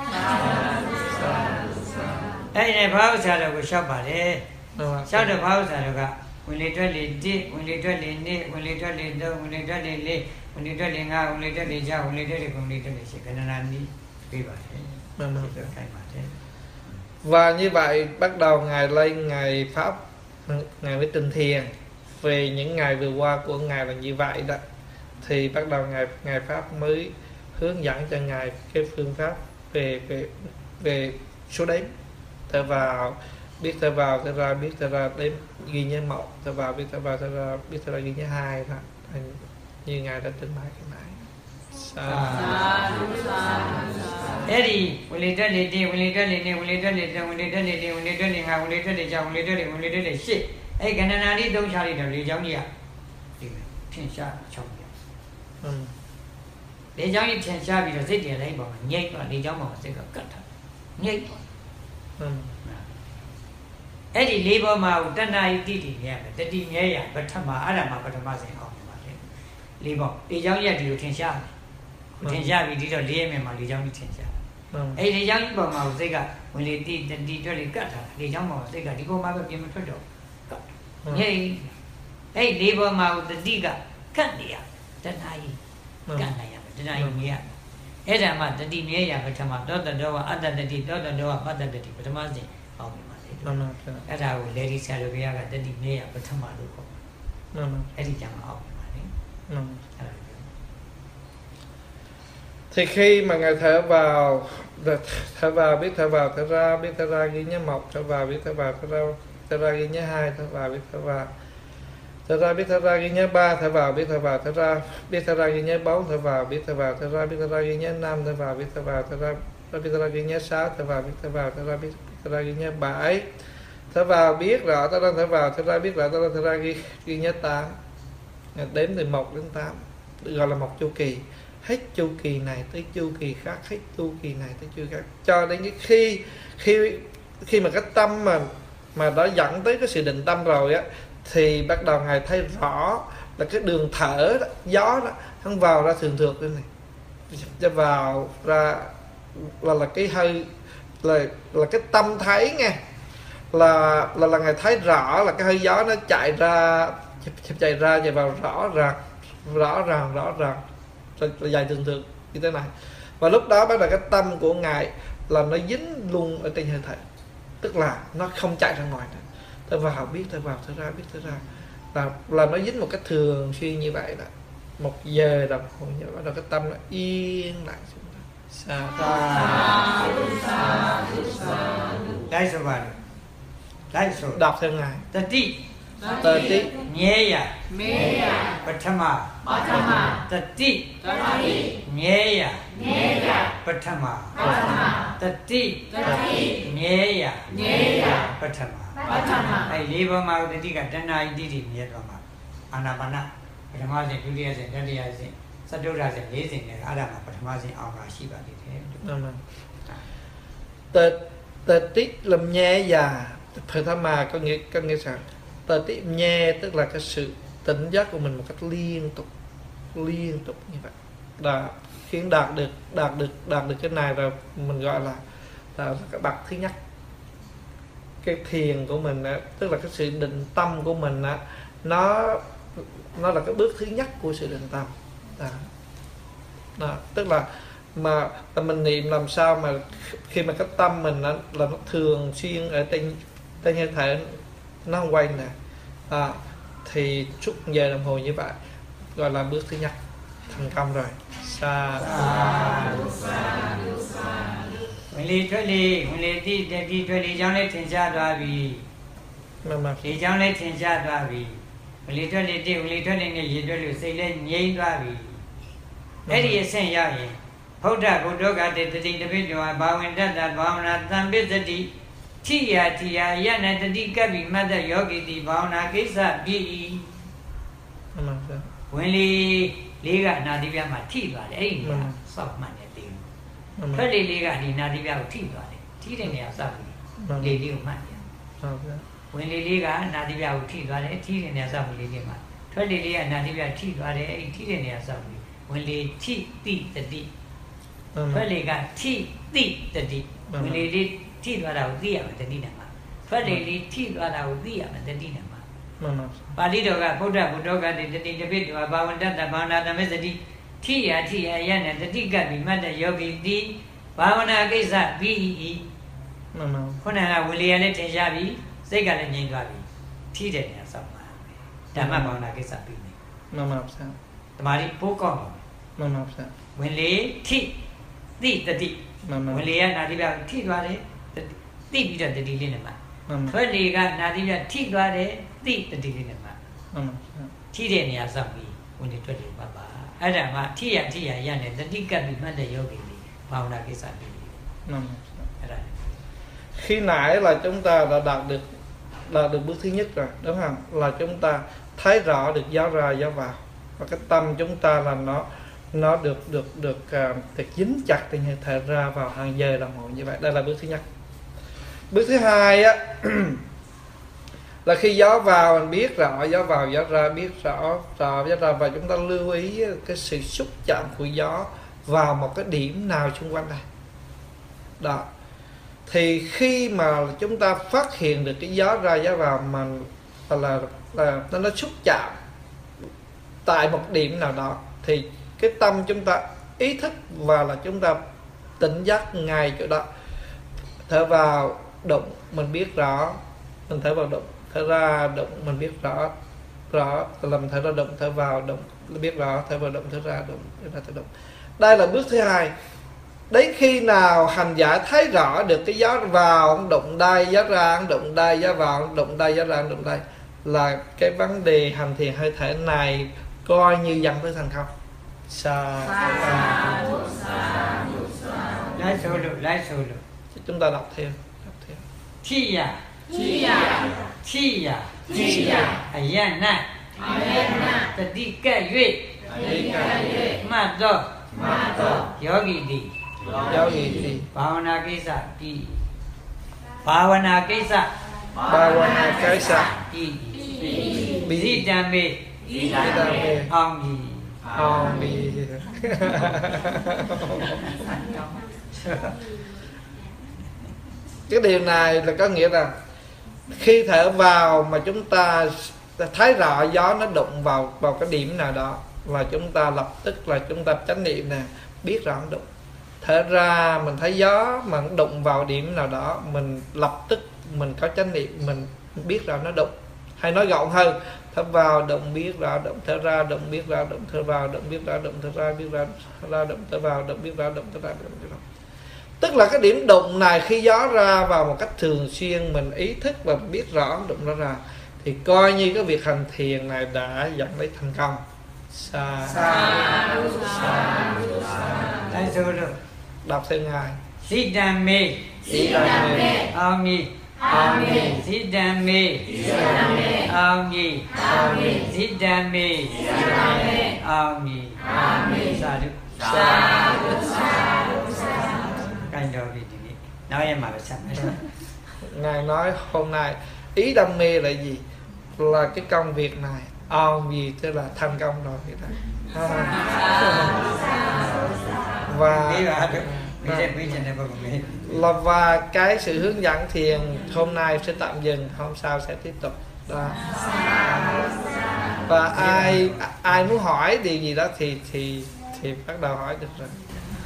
Ấy này pháo xa được của shop bà đấy. Shop được pháo xa được ạ. Quân lý truyền lý đi, quân lý truyền lý nị, quân lý truyền lý đâu, quân lý truyền lý lì, quân lý truyền lý ngao, quân lý truyền lý giao, quân lý truyền lý quân lý truyền lý sẽ cái nan đi. Vì vậy. Và như vậy bắt đầu ngày lên ngày pháp, ngày mới trình thiền. Về những ngày vừa qua của ngài là như vậy đó, thì bắt đầu ngài pháp mới hướng dẫn cho ngài cái phương pháp về số đếm. Thở vào, biết thở vào, thở ra, biết thở ra, đếm ghi nhớ 1, thở vào, biết thở vào, thở ra, biết thở ra, ghi nhớ 2 đó. Như ngài đã trình bày cái này. Eddie, will it tell it, will it tell it, will it tell it, will it tell it, will it tell it, will it tell it, will it tell it, will it tell it, shit. Ấy cái này đi đâu xa đi đâu lý giống gì ạ? Thiên xa trong vậy. Lý giống như thiên xa vì là dễ địa lấy bỏ mà nhây và lý giống mà sẽ có cẩn thận. Nhây. Ấy thì lý bỏ mà tân này đi thì nghe, tất đi nghe à, bất thầm mà, á là mà bất thầm mà sẽ không. Lý bỏ, lý giống như thì thiên xa. Thiên xa vì đi đâu lý em mà lý giống như thiên xa. Ấy lý giống như bỏ mà sẽ cả, mình đi cho lý cẩn thận, lý giống mà sẽ cả đi có mà bị mình thoát đâu. Nhây, ấy lý bỏ mà đi cả, cẩn đi à, tân này, cẩn này à, tân này nghe. Ấy là mà tân đi nghe à, bất thầm mà, đó tân đâu à, ăn tân đi, đó tân đâu à, bắt tân đi, bất thầm mà gì, không mà gì. Ấy là của lady xe rồi bây giờ tân đi nghe à, bất thầm mà được không? Ấy thì chẳng học mà đấy. Thì khi mà ngài thở vào biết thở ra, biết thở ra ghi nhớ 1, thở vào biết thở vào, thở ra ghi nhớ 2, thở vào biết thở vào, thở ra biết thở ra ghi nhớ 3, thở vào biết thở vào, thở ra biết thở ra ghi nhớ 4, thở vào biết thở vào, thở ra biết thở ra ghi nhớ 5, thở vào biết thở vào, thở ra biết thở ra ghi nhớ 6, thở vào biết thở vào, thở ra biết thở ra ghi nhớ 7, thở vào biết rõ, thở ra vào, thở ra biết rõ, thở ra ghi nhớ 8. Đếm từ 1 đến 8 gọi là một chu kỳ. Hết chu kỳ này tới chu kỳ khác, hết chu kỳ này tới chu kỳ khác, cho đến khi mà cái tâm mà đã dẫn tới cái sự định tâm rồi á, thì bắt đầu ngài thấy rõ là cái đường thở đó, gió đó không vào ra thường thượt đây này, cho vào ra là cái hơi là cái tâm thấy nghe, là ngài thấy rõ là cái hơi gió nó chạy ra chạy vào rõ ràng rồi dài thường thường như thế này. Và lúc đó bắt đầu cái tâm của ngài là nó dính luôn ở trên hơi thở, tức là nó không chạy ra ngoài nữa. Thở vào biết thở vào, thở ra biết thở ra, là nó dính một cách thường xuyên như vậy đó. 1 giờ đồng hồ như bắt đầu cái tâm nó yên lại xuống đó. Đại số vào, đại số đọc theo ngài. Tati Nyeya Patama Tati Nyeya Patama Tati Nyeya Patama. Ai lý bỏ mà tati cả tân này đi thì nhẹ rồi mà. Anapana Patama sẽ thứ địa sẽ tân địa sẽ sát đô ra sẽ lý sẽ này ada mà Patama sẽ ao màရှိပါသေးတယ်. Tati làm nhẹ già, Patama có nghĩa sao? Tati nhẹ tức là cái sự tỉnh giác của mình một cách liên tục như vậy, là khiến đạt được cái này rồi mình gọi là cái bậc thứ nhất. Cái thiền của mình á, tức là cái sự định tâm của mình á, nó là cái bước thứ nhất của sự định tâm đó. Tức là mà mình niệm làm sao mà khi mà cái tâm mình là nó thường xuyên ở trên hơi thở, nó không quay nè, thì suốt giờ đồng hồ như vậy gọi là bước thứ nhất thành công rồi. ဝင်လေထွက်လေကြောင်းလေးထင်ရှားသွားပြီဒီကြောင်းလေးထင်ရှားသွားပြီဝင်လေထွက်လေနဲ့ရေထွက်လို့စိတ်လည်းငြိမ်းသွားပြီအဲ့ဒီအဆင့်ရောက်ရင်ဗုဒ္ဓဘုဒ္ဓကတတိတပိတောဘာဝင်တတ္တဘာဝနာသံပိစတိထိယာယနတတိကပ္ပိမတ္တယောဂီတိဘာဝနာကိစ္စပြီဝင်လေလေးကနာတိပြမှာထိသွားတယ်အဲ့ဒီနေရာစောက်မှတ်နေတယ်ထွက်လေလေးကဒီနာတိပြကိုထိသွားတယ်ထိတဲ့နေရာစောက်ပြီးလေလေးကိုမှတ်တယ်ဝင်လေလေးကနာတိပြကိုထိသွားတယ်ထိတဲ့နေရာစောက်ပြီးလေးလေးမှာထွက်လေလေးကနာတိပြထိသွားတယ်အဲ့ဒီထိတဲ့နေရာစောက်ပြီးဝင်လေထိတိတတိထွက်လေကထိတိတတိဝင်လေလေးထိသွားတာကိုသိရမယ်တတိနဲ့မှာထွက်လေလေးထိသွားတာကိုသိရမယ်တတိနဲ့မှာပါဠိတော်ကဗုဒ္ဓဘုဒ္ဓကတတိတပိတောဘာဝန္တတဘာဝနာသမစ္စတိထိယာယနတတိကပ္ပိမတ္တယောဂီတိဘာဝနာကိစ္စပြီးခုနကဝိလျာလည်းထင်ရှားပြီစိတ်ကလည်းငြိမ်သွားပြီထိတဲ့နေရာစောက်ပါဓမ္မဘာဝနာကိစ္စပြီးနေမှန်ပါဗျာတမာရီပိုးကောင်းပါမှန်ပါဗျာဝင်လေထိတိတတိဝင်လေကနာတိပြထိသွားတယ်တိပြီးတော့တတိလေးနဲ့မှာထွက်လေကနာတိပြထိသွားတယ်တိတတိလေးနဲ့မှာထိတဲ့နေရာစောက်ပြီးဝင်လေထွက်လေပါအဲ့ဒါမှထိယာရနဲ့တတိကပ္ပိမှတ်တဲ့ယောဂီတွေဘာဝနာကိစ္စပြီးအဲ့ဒါ khi nãy là chúng ta đã đạt được bước thứ nhất rồi đúng không, là chúng ta thấy rõ được giáo ra giáo vào và cái tâm chúng ta là nó được dính chặt thì như thể ra vào hàng giờ đồng hồ như vậy. Đây là bước thứ nhất. Bước thứ hai á là khi gió vào mình biết rõ gió vào gió ra, biết rõ gió ra, và chúng ta lưu ý cái sự xúc chạm của gió vào một cái điểm nào xung quanh đây đó, thì khi mà chúng ta phát hiện được cái gió ra gió vào mà nó xúc chạm tại một điểm nào đó thì cái tâm chúng ta ý thức và là chúng ta tỉnh giác ngay chỗ đó. Thở vào động mình biết rõ, mình thở vào động, thở ra động mình biết rõ làm thở ra động, thở vào động biết rõ, thở vào động, thở ra động, thở động. Đây là bước thứ hai. Đến khi nào hành giả thấy rõ được cái gió vào động đây, gió ra động đây, gió vào động đây, gió ra động đây, là cái vấn đề hành thiền hơi thở này coi như dần tới thành công. Lái số được. Chúng ta đọc thêm. Chi ya ayana tadika yue mato yogi di bhavana kaisa pi sidame Om cái điều này là có nghĩa là khi thở vào mà chúng ta thấy rõ gió nó đụng vào cái điểm nào đó là chúng ta lập tức là chúng ta chánh niệm nè, biết rõ nó đụng. Thở ra mình thấy gió mà nó đụng vào điểm nào đó, mình lập tức mình có chánh niệm, mình biết rõ nó đụng. Hay nói gọn hơn, thở vào động biết rõ động, thở ra động biết rõ động, thở vào động biết rõ động, thở ra biết rõ động, thở vào động biết rõ động, thở ra động biết rõ. Tức là cái điểm đụng này khi gió ra vào một cách thường xuyên mình ý thức và biết rõ đụng nó ra thì coi như cái việc hành thiền này đã dẫn đến thành công. Đọc thêm ngài. Sidame Ami Sidame Ami Sidame Ami Sadhu. Nói em mà sẵn. Ngài nói hôm nay ý đam mê là gì? Là cái công việc này. Vì tức là thành công rồi vậy đó. Và cái sự hướng dẫn thiền hôm nay sẽ tạm dừng, hôm sau sẽ tiếp tục đó. Và ai muốn hỏi điều gì đó thì bắt đầu hỏi được rồi.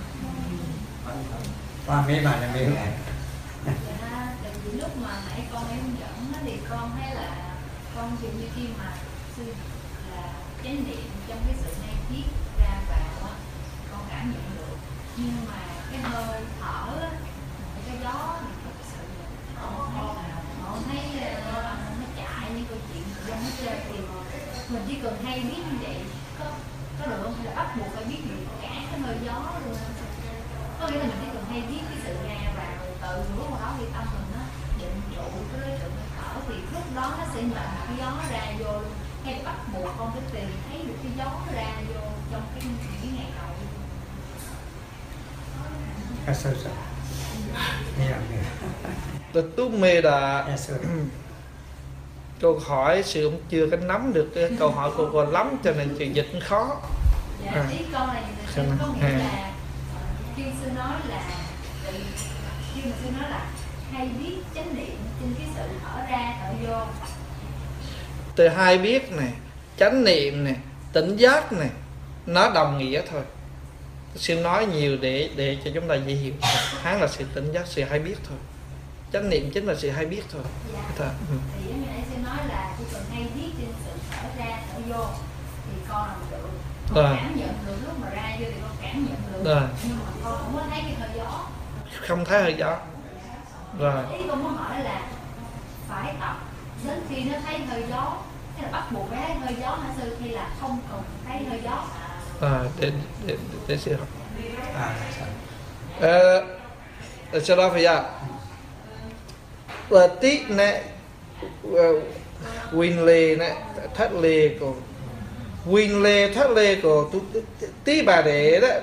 Qua mấy bạn là biết này. Lúc mà nãy con em hướng dẫn thì con thấy là con dường như khi mà sư là chánh niệm trong cái sự nay thiết ra vào á, con cảm nhận được, nhưng mà cái hơi thở á, gió thì thực sự họ thấy nó chạy những câu chuyện dân hết trơn, thì mình chỉ cần hay biết như vậy có được không, hay là bắt buộc phải biết được cả cái hơi gió luôn? Có nghĩa là mình chỉ cần hay biết cái sự ra vào tự bữa qua đó thì tâm mình nó định trụ cái đối tượng thở, thì lúc đó nó sẽ nhận cái gió ra vô luôn, hay bắt buộc con phải tìm thấy được cái gió ra vô trong cái ngày đầu. Tú mê là câu hỏi sư cũng chưa có nắm được cái câu hỏi cô còn lắm, cho nên chị dịch cũng khó. Dạ, ý con là có nghĩa là khi sư nói là khi mà sư nói là hay biết chánh niệm trên cái sự thở ra thở vô. Từ hay biết này, chánh niệm này, tỉnh giác này, nó đồng nghĩa thôi. Sư nói nhiều để cho chúng ta dễ hiểu. Hắn là sự tỉnh giác, sự hay biết thôi. Chánh niệm chính là sự hay biết thôi. Dạ. Thì giống như nãy sư nói là chỉ cần hay biết trên sự thở ra thở vô thì con làm được. Con cảm nhận được lúc mà ra vô thì con cảm nhận được. Nhưng mà con không có thấy cái hơi gió. Không thấy hơi gió. Rồi. Ý con muốn hỏi là phải tập đến khi nó thấy hơi gió, hay là bắt buộc phải thấy hơi gió hả sư, hay là không cần thấy hơi gió? Để sư học. Sau đó phải ra là tí nè Win lê nè thất lê của Win lê thất lê của tí bà để đó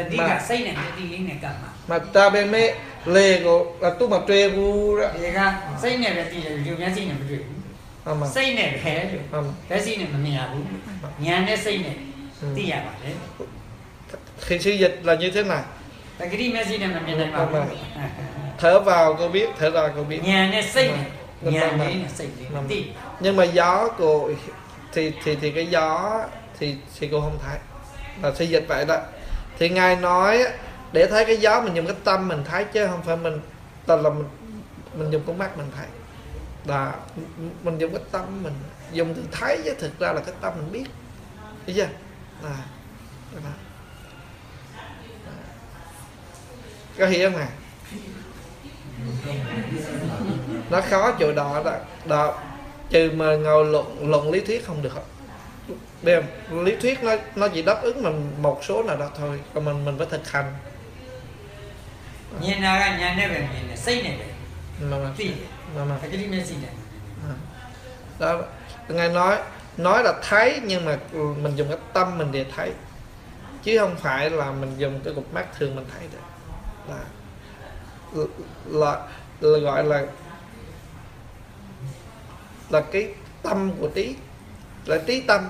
mà ta bên mê lê của là tu mà trê vu đó xây này là gì điều nhá gì này mà xây này thế được cái gì này mà nhà cũng nhà này xây này tí à đấy khi sử dịch là như thế này. Cái gì mà gì này mà nhà này mà thở vào cô biết, thở ra cô biết. Nhà này xây này, nhà này là xây tí. Nhưng mà gió cô thì cái gió thì cô không thấy, là sử dịch vậy đó. Thì ngài nói để thấy cái gió mình dùng cái tâm mình thấy, chứ không phải mình mình dùng con mắt mình thấy. Là mình dùng cái tâm mình dùng từ thấy, chứ thực ra là cái tâm mình biết, thấy chưa? Có hiểu không nè? Nó khó chỗ đó trừ mà ngồi luận lý thuyết không được. Biết không? Lý thuyết nó chỉ đáp ứng mình một số nào đó thôi, còn mình phải thực hành. Nhìn nào nhà này về nhìn này xây này tí mà cái gì mà gì này đó. Ngài nói là thấy, nhưng mà mình dùng cái tâm mình để thấy, chứ không phải là mình dùng cái cục mắt thường mình thấy được. Là gọi là cái tâm của trí, là trí tâm.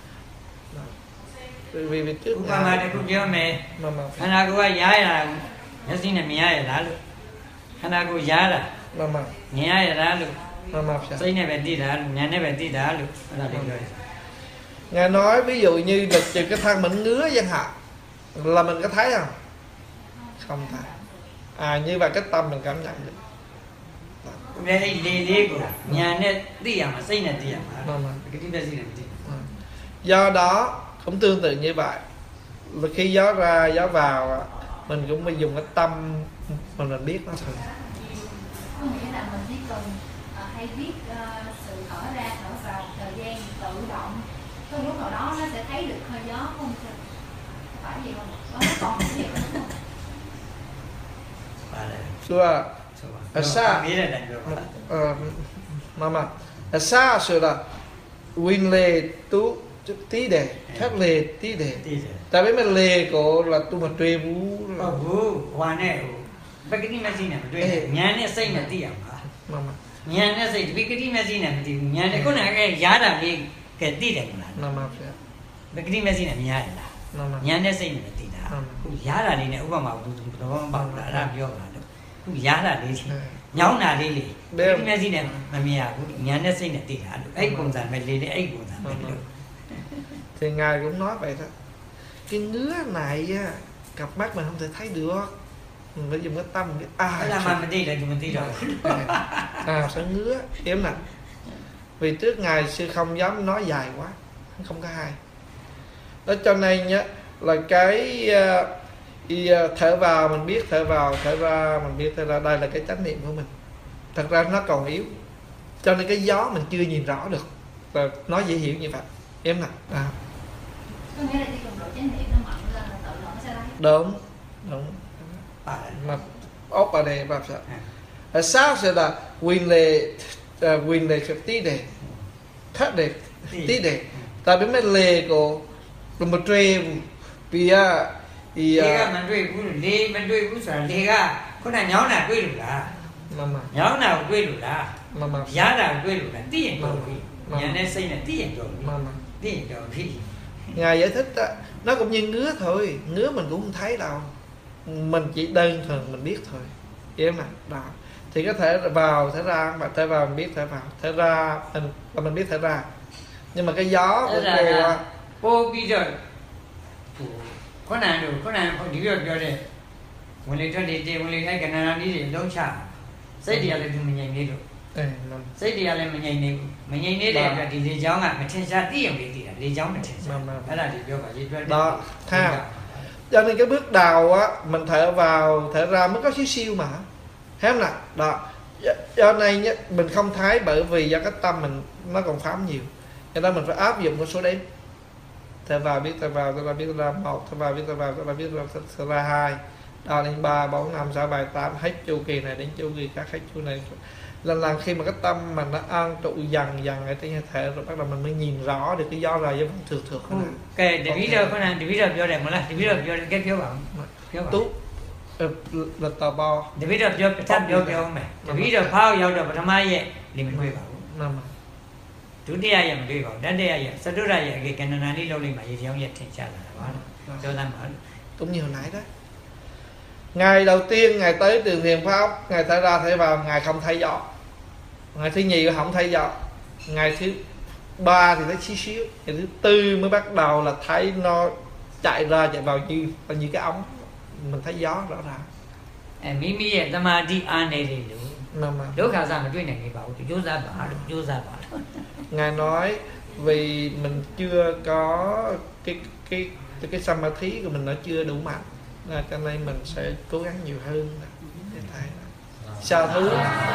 Vì trước mà đây cũng nhớ mẹ anh nào cũng giải là nó xin là mẹ là luôn, anh nào cũng giải là mẹ là luôn, xây này về đi đã luôn, nhà này về đi đã luôn, là được rồi. Ngài nói ví dụ như là trừ cái thân mình ngứa chẳng hạn, là mình có thấy không? Không thấy. Như vậy cái tâm mình cảm nhận được. Đây lê của nhà này đi mà xây này đi mà cái gì là gì. Do đó cũng tương tự như vậy, là khi gió ra gió vào mình cũng phải dùng cái tâm mình biết nó thôi. Có nghĩa là mình chỉ cần hay biết sự thở ra thở vào, thời gian tự động, tới lúc nào đó nó sẽ thấy được hơi gió không? Phải gì không? Nó còn cái gì không? Sure. Asa mama asa sura win le tu tí đề khác lề tí đề. Tại vì mình lề có là tu mà truy vũ hoa này cái gì mà gì này nhà này xây là tí à nhà này xây vì cái gì mà gì này tí nhà này có nào cái giá là đi cái tí đấy mà cái gì mà gì này nhà này xây là tí đã giá là đi này úp vào màu tụi bảo là làm vô là giá là đi nhau nào đi đi cái gì mà gì này mà nhà này xây là tí đã ấy cũng dàn mày đi ấy cũng dàn mày thì ngài cũng nói vậy đó. Cái ngứa này cặp mắt mình không thể thấy được, mình phải dùng cái tâm mình biết là mà mình đi là mình đi rồi sẽ ngứa kiếm nè. Vì trước ngài sư không dám nói dài quá, không có hay đó, cho nên nhá là thở vào mình biết, thở vào, thở ra mình biết, thở ra. Đây là cái chánh niệm của mình. Thật ra nó còn yếu, cho nên cái gió mình chưa nhìn rõ được. Và nó dễ hiểu như vậy. Em nè. Có nghĩa là chỉ cần độ chánh niệm nó mạnh lên là tự động sẽ lấy. Đúng. Mà ốc ở đây bác sao? Sao sẽ là quyền lệ cho tí đề, thất đề, tí đề. Ta biết mấy lệ của một trê vì Lê mình đuôi cú lê mình đuôi cú sợ lê ga, có nào nhóm nào đuôi được là, nhóm nào đuôi được là, giá nào đuôi được là tiền rồi, nhà này xây là tiền rồi, tiền rồi khi. Ngài giải thích đó, nó cũng như ngứa thôi, ngứa mình cũng không thấy đâu, mình chỉ đơn thuần mình biết thôi, em nè, đó. Thì có thể vào thở ra, mà thở vào mình biết thở vào, thở ra mình biết thở ra, nhưng mà cái gió của cô bây giờ có nào không hiểu được rồi, mình lấy cho mình lấy cái nào đi để đấu trả, xây đi là mình nhảy đi được, xây đi là mình nhảy đi để thì lấy gió mà trên ra tí gì thì lấy gió mình trên ra, đó là điều bảo gì đó, ha. Cho nên cái bước đầu á, mình thở vào, thở ra mới có xíu xíu mà, thấy không nè, đó. Do này mình không thấy bởi vì do cái tâm mình nó còn phám nhiều, cho nên mình phải áp dụng một số đếm. Thở vào biết thở vào, thở ra biết thở ra 1, thở vào biết thở vào, thở ra biết thở ra 2, đo lên 3, 4, 5, 6, 7, 8, hết chu kỳ này đến chu kỳ khác, hết chu này. Lần khi mà cái tâm mình nó an trụ dần ở trên hơi thở rồi bắt đầu mình mới nhìn rõ được cái gió ra với thường cái để biết đâu có nào để biết đâu vô đây mà là để biết đâu vô cái phiếu bảo tú là tò bo để biết đâu vô thắt vô không mày để biết đâu phao vô đâu mà tham ai vậy thì mình nuôi bảo thứ đi ai mình nuôi bảo đến đây ai sao thứ ra vậy cái này đi đâu đi mà gì thì ông vậy thì sao là đó cho ta mở cũng như hồi nãy đó. Ngày đầu tiên Ngài tới Trường Thiền Pháp, Ngài thở ra thở vào, Ngài không thấy gió. Ngày thứ nhì không thấy gió. Ngày thứ ba thì thấy xíu xíu. Ngày thứ tư mới bắt đầu là thấy nó chạy ra chạy vào như cái ống. Mình thấy gió rõ ràng. Mimi vậy ta mà đi ăn này đi lúc khảo sát mà chuyện này thì bảo thì vô ra bảo Ngài nói vì mình chưa có cái samadhi của mình nó chưa đủ mạnh, cho nên mình sẽ cố gắng nhiều hơn để thầy sao thứ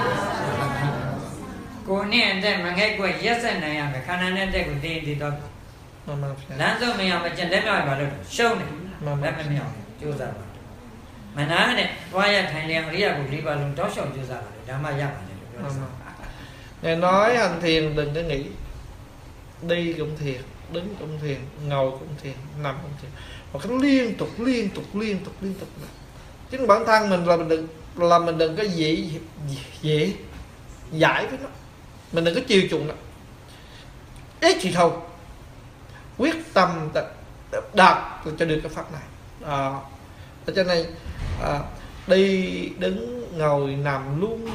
cô nè đây mà nghe cô yes này à khả năng này đây của tiền thì đó làm sao mình mà chân đấy nói bảo được show này đấy mình chưa ra mà nói này qua nhà thành liền lý của lý bảo luôn đó show chưa ra đã mà ra Ngài nói hành thiền đừng có nghĩ, đi cũng thiền, đứng cũng thiền, ngồi cũng thiền, nằm cũng thiền, và cái liên tục chính bản thân mình là mình đừng có dễ giải với nó, mình đừng có chiều chuộng nó, ít thì thôi, quyết tâm đạt cho được cái pháp này. Cho nên đi đứng ngồi nằm luôn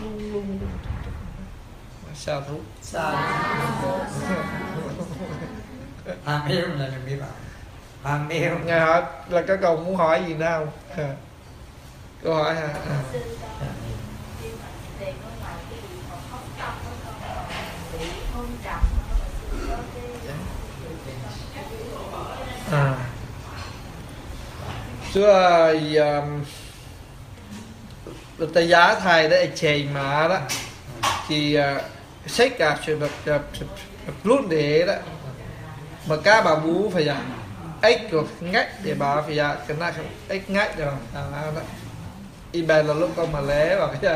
sao thú Phạm Hiếu là đừng đi bảo Phạm Hiếu Ngài hỏi là cái câu muốn hỏi gì nào câu hỏi hả? Xưa ta giá thầy đó chè mà đó thì sách cả chuyện luôn để đó mà cá bà bú phải là ếch rồi ngách để bà phải là cái này ếch ngách rồi đó y bè là lúc con mà lé vào cái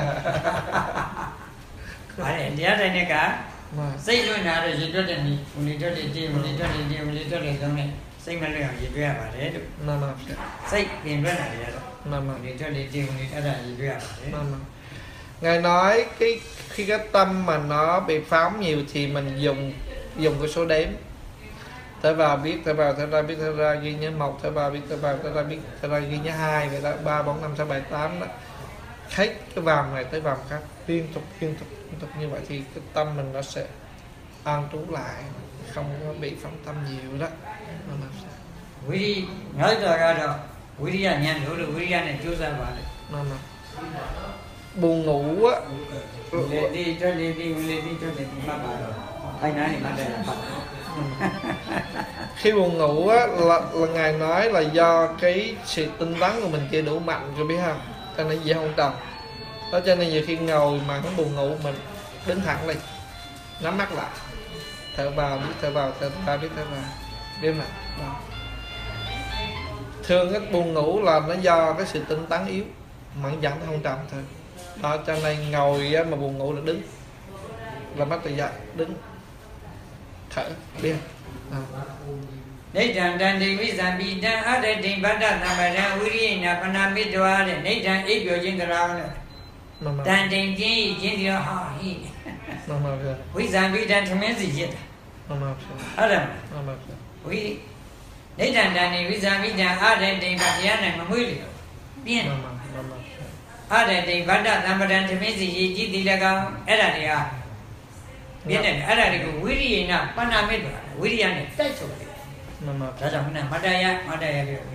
phải để đây này cả xây luôn nào rồi chỉ cho đến mình cho đến trong này xây mà lừa gì đưa vào đấy được xây tiền bên này rồi mình cho đến tiền mình cho gì đưa vào đấy. Ngài nói khi cái tâm mà nó bị phóng nhiều thì mình dùng cái số đếm, thở vào biết thở vào, thở ra biết thở ra, ghi nhớ 1, thở vào biết thở vào, thở ra biết thở ra, ghi nhớ 2, vậy đó 3, 4, 5, 6, 7, 8 đó. Hết cái vòng này tới vòng khác liên tục như vậy thì cái tâm mình nó sẽ an trú lại, không có bị phóng tâm nhiều đó. Quý đi nói rồi ra rồi quý đi là nhanh đủ được quý đi này chưa ra vào đấy buồn ngủ á đi cho đi ba bà anh nói thì mà đây là Khi buồn ngủ á, là Ngài nói là do cái sự tinh tấn của mình chưa đủ mạnh, có biết không? Cho nên gì không tròn. Đó cho nên nhiều khi ngồi mà nó buồn ngủ mình đứng thẳng lên, nhắm mắt lại, thở vào biết thở vào, thở ra biết thở vào, biết mà. Đó. Thường cái buồn ngủ là nó do cái sự tinh tấn yếu, mẫn dẫn không trầm thôi. Đó cho nên ngồi á, mà buồn ngủ là đứng, là mắt tự do đứng, thở biết. Nết đàn đàn đi với giảm bị đàn ở đây đình bắt đàn làm bài đàn uy na pana mít đoa này nết đàn ít biểu diễn cái nào này đàn đình gì thì họ hi với giảm bị đàn thằng mấy gì vậy ở đâu với nết đàn đàn đi với giảm bị đàn ở đây đình bắt đàn này mà mới được biết ở đây đình bắt đàn làm bài đàn thằng mấy gì chỉ đi là cao ở đây đi à biết này ở đây cái uy na pana mít đoa uy này tại sao đó là cái nào Madaya cái đi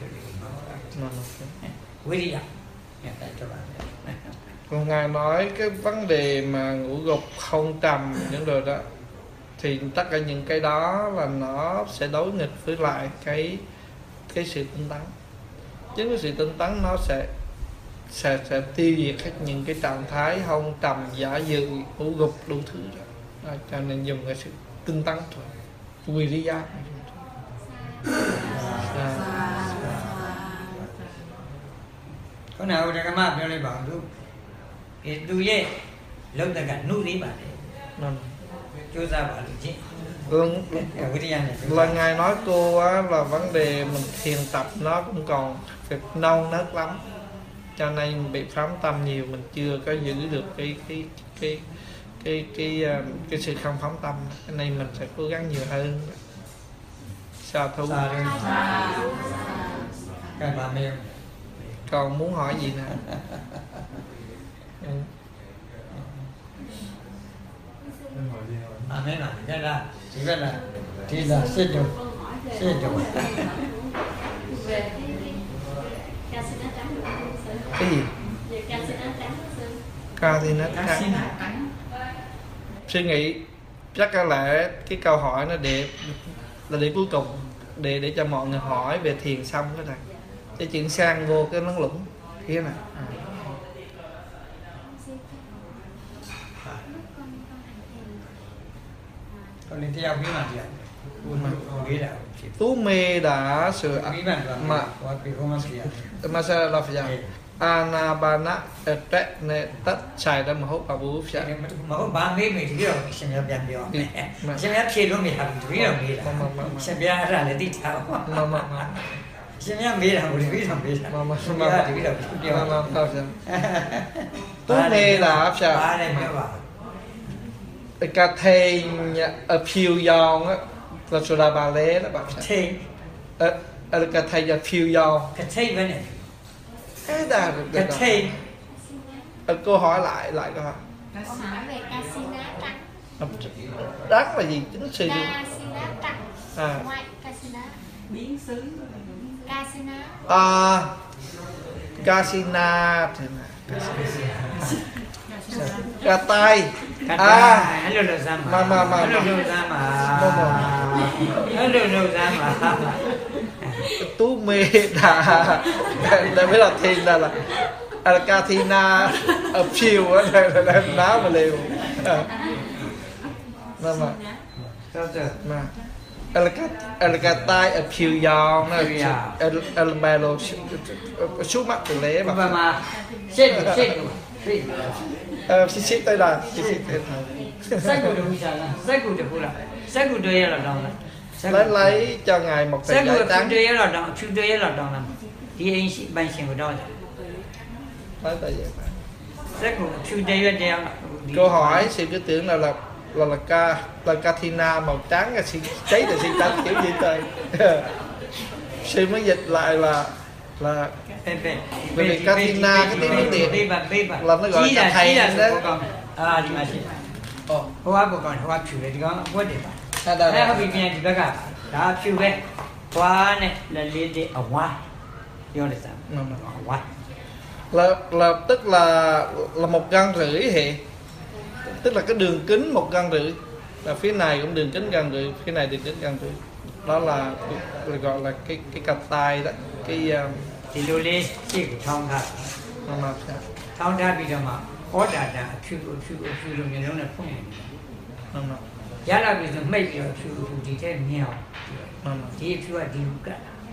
Viriya. Còn Ngài nói cái vấn đề mà ngủ gục không trầm những đồ đó thì tất cả những cái đó là nó sẽ đối nghịch với lại cái sự tinh tấn. Chính cái sự tinh tấn nó sẽ tiêu diệt hết những cái trạng thái hôn trầm, giả dự, ngủ gục đủ thứ đó. Cho nên dùng cái sự tinh tấn thôi. Viriya. Có nào ra cái map cho này bảo tu ye lâu ta cả nụ đi bạn chú ra bảo được chứ là Ngài nói cô á, là vấn đề mình thiền tập nó cũng còn việc non nớt lắm, cho nên bị phám tâm nhiều, mình chưa có giữ được cái sự không phám tâm, cho nên mình phải cố gắng nhiều hơn. Sao thu các bạn em còn muốn hỏi gì nè? mấy này cái là chỉ biết là thì là xếp được cái gì? Ca thì nó suy nghĩ chắc có lẽ cái câu hỏi nó để cuối cùng để cho mọi người hỏi về thiền xong cái này để chuyển sang vô cái lấn lũng thế này. Còn lên theo bí mật gì ạ? Tú mê đã sự mà sao là phải Anabana effect này tất xài ra mà hút vào bú phải mà hút ba mấy mấy thứ rồi xem nhập nhầm điều xem nhập kia luôn mình học thứ rồi mình xem nhập ra là đi theo xem nhập mình là một thứ rồi mình Tú mê đã phải cái thầy ở phiêu giòn á là số là bà lê đó bạn thầy cái thầy ở phiêu giòn cái thầy bên này cái đà cái thầy cô hỏi lại câu hỏi về casina trắng. Trắng là gì? Chính sự Casina trắng. Ngoại casina biến xứ casina casina thế nào? Cà tay hello Zama Tú mê đã biết là thiền là Katina ở phiêu á là ná mà liều mà cà tay ở phiêu giòn nó bè lô xuống mắt từ lễ mà xếp tới đây sách của được là đồng lấy cho ngài một tờ giấy trắng chú đưa là đồng làm đi anh sĩ ban xin của đó lấy tờ giấy sách của chú đưa đeo câu hỏi sự cứ tưởng là Katina màu trắng là cháy là xì trắng kiểu gì trời sư mới dịch lại là vì Katina cái tiếng Việt là nó gọi là thầy đó đi mà chị hoa của con hoa chủ đấy có vấn đề đây họ bị miền thì bác ạ đã chủ về hoa này là liên hệ ở ngoài hiểu được sao ở ngoài là tức là 1,5 găng hệ, tức là cái đường kính 1,5 găng Và phía này cũng đường kính gần rưỡi, phía này đường kính gần rưỡi. Đó là gọi là cái cặp tay đó, cái thì lô lê chỉ của thong thà thong thà bây giờ mà có đà chư luôn như nó là không giá là bây giờ mấy bây giờ chư thì thế nhiều thì chư là đi cả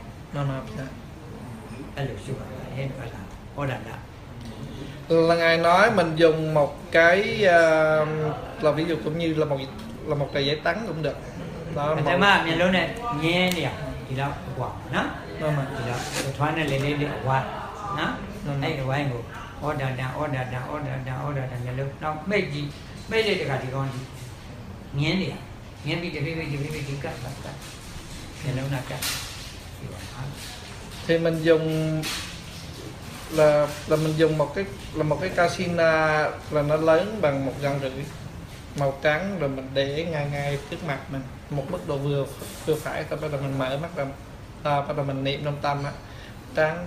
là được chư là hết phải là có đà là ngài nói mình dùng một cái là ví dụ cũng như là một tờ giấy trắng cũng được đó mà mà mình luôn này nhẹ nhẹ thì đó quả nó thì đó thoáng này lên đi quả nó ấy là quay ngủ order nhà luôn nó mấy gì mấy đây cả thì còn nhẹ nhẹ bị cắt nhà luôn là cắt thì mình dùng là mình dùng một cái casina là nó lớn bằng 1,5 cm màu trắng, rồi mình để ngay trước mặt mình một mức độ vừa phải, sau đó mình mở mắt ra, bắt đầu mình niệm trong tâm á, trắng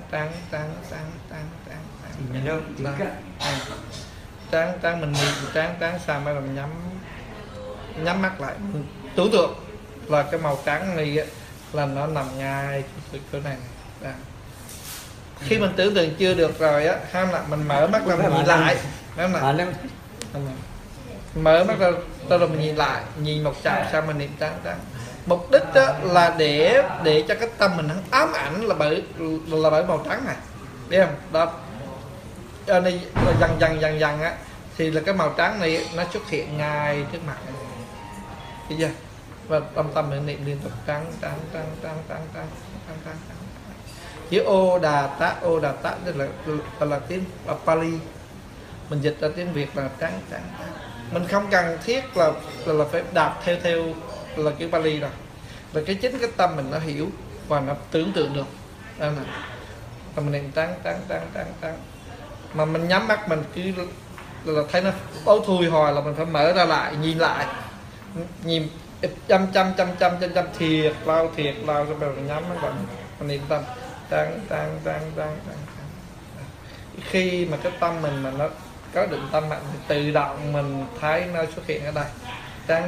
mình niệm trắng xong rồi mình nhắm mắt lại, mình tưởng tượng là cái màu trắng này á, là nó nằm ngay chỗ này. Khi mình tưởng tượng chưa được rồi á, ham là mình mở mắt ra mình nhìn lại, mở mắt ra rồi mình nhìn lại, nhìn một chạm xong mình niệm trắng. Mục đích đó là để cho cái tâm mình ám ảnh là bởi màu trắng này, biết không? Đó, cho nên dần á thì là cái màu trắng này nó xuất hiện ngay trước mặt này, thấy chưa? Và tâm mình niệm liên tục trắng. Chữ ô đà tát là tiếng Pali, mình dịch ra tiếng Việt là trắng. Mình không cần thiết là phải đạp theo là chữ Pali đâu, là cái chính cái tâm mình nó hiểu và nó tưởng tượng được. Đó là mình niệm trắng, mà mình nhắm mắt mình cứ là thấy nó tối thui hồi là mình phải mở ra lại, nhìn chăm thiệt lao rồi mình nhắm mắt mình niệm tâm trắng. Khi mà cái tâm mình mà nó có định tâm mạnh thì tự động mình thấy nó xuất hiện ở đây, trắng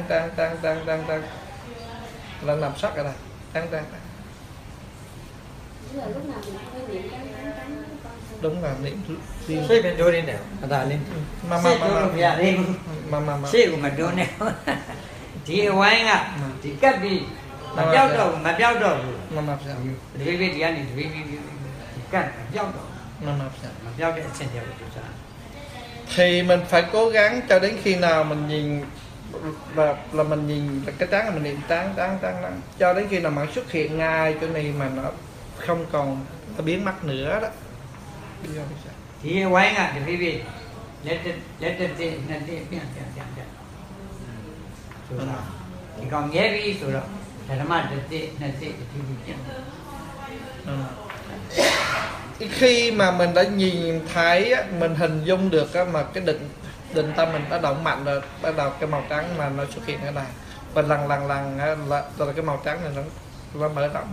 là nằm sắc ở đây, trắng. Đúng là niệm riêng. Xếp bên đôi lên nào, ta lên. Xếp của mình đôi nào. Thì quay à, thì cắt đi. Mà béo đầu. Vì thì anh thì cắt béo đầu. Mà béo để xem theo được sao. Thì mình phải cố gắng cho đến khi nào mình nhìn là mình nhìn cái trắng là mình niệm trắng cho đến khi nào mà xuất hiện ngay chỗ này mà nó không còn nó biến mất nữa đó. Thì quay à, thì vì let it thì còn nghe vì số đó là mà để khi mà mình đã nhìn thấy mình hình dung được mà cái định tâm mình đã động mạnh rồi, bắt đầu cái màu trắng mà nó xuất hiện ở đây và lần là cái màu trắng này nó mở rộng.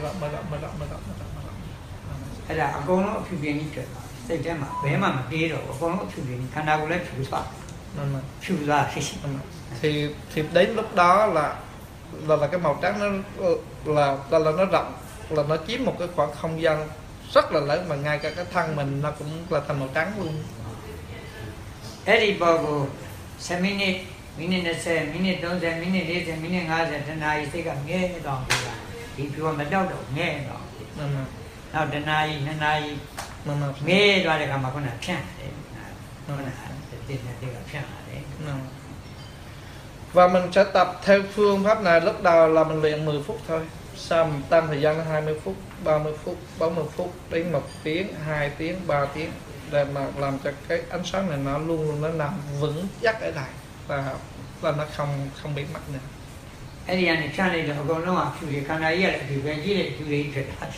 Hay là con nó phi biến đi thế chứ mà bé mà đi rồi con nó phi biến khả năng lấy phi ra thì đến lúc đó là cái màu trắng nó nó rộng, là nó chiếm một cái khoảng không gian rất là lớn, mà ngay cả cái thân mình nó cũng là thành màu trắng luôn. Edibogo, 6 minute 30, minute 40, minute 40, minute 50, tonight sẽ gặp nghe đòn thì chùa mà đau đầu nghe đòn. Nào tonight nghe đòn để mà con nào chán đấy, nó là tiền để gặp chán đấy. Và mình sẽ tập theo phương pháp này, lúc đầu là mình luyện 10 phút thôi, sau mình tăng thời gian lên 20 phút, 30 phút, 40 phút đến 1 tiếng, 2 tiếng, 3 tiếng để mà làm cho cái ánh sáng này nó luôn nó nằm vững chắc ở đây và nó không bị mất nữa. Cái này anh chán này là con nó chịu được cái này là thì cái gì chịu được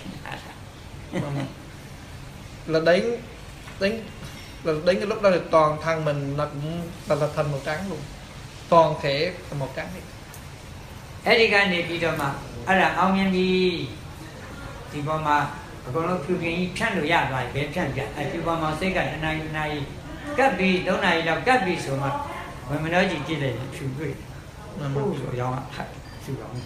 là đến cái lúc đó thì toàn thân mình nó cũng là thành màu trắng luôn, toàn thể là màu trắng. Cái này thì mà anh là ông nhân đi thì mà con nó chịu cái chán được ya rồi bé chán ya, thì mà sẽ cái này các vị đâu này là các vị số mà mình nói chỉ là chịu được rồi giàu thật sự giàu.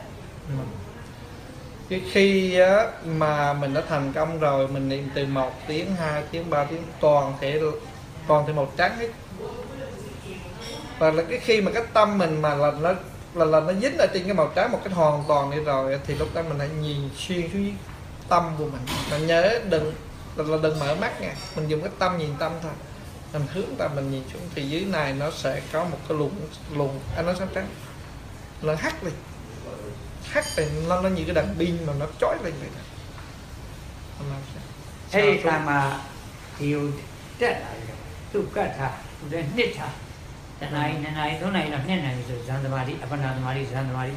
Cái khi á, mà mình đã thành công rồi, mình niệm từ 1 tiếng, 2 tiếng, 3 tiếng toàn thể màu trắng hết. Và là cái khi mà cái tâm mình mà là nó dính ở trên cái màu trắng một cách hoàn toàn đi rồi, thì lúc đó mình hãy nhìn xuyên xuống tâm của mình. Mình nhớ đừng mở mắt nha, mình dùng cái tâm nhìn tâm thôi. Mình hướng tâm mình nhìn xuống thì dưới này nó sẽ có một cái luồng ánh sáng trắng, nó hắt lên, nó như cái đèn pin mà nó chói lên vậy. Thế thì mà hiểu rất là tu cả thà, tu nết thà. Này chỗ này là nét này rồi Samadhi, Apana Samadhi.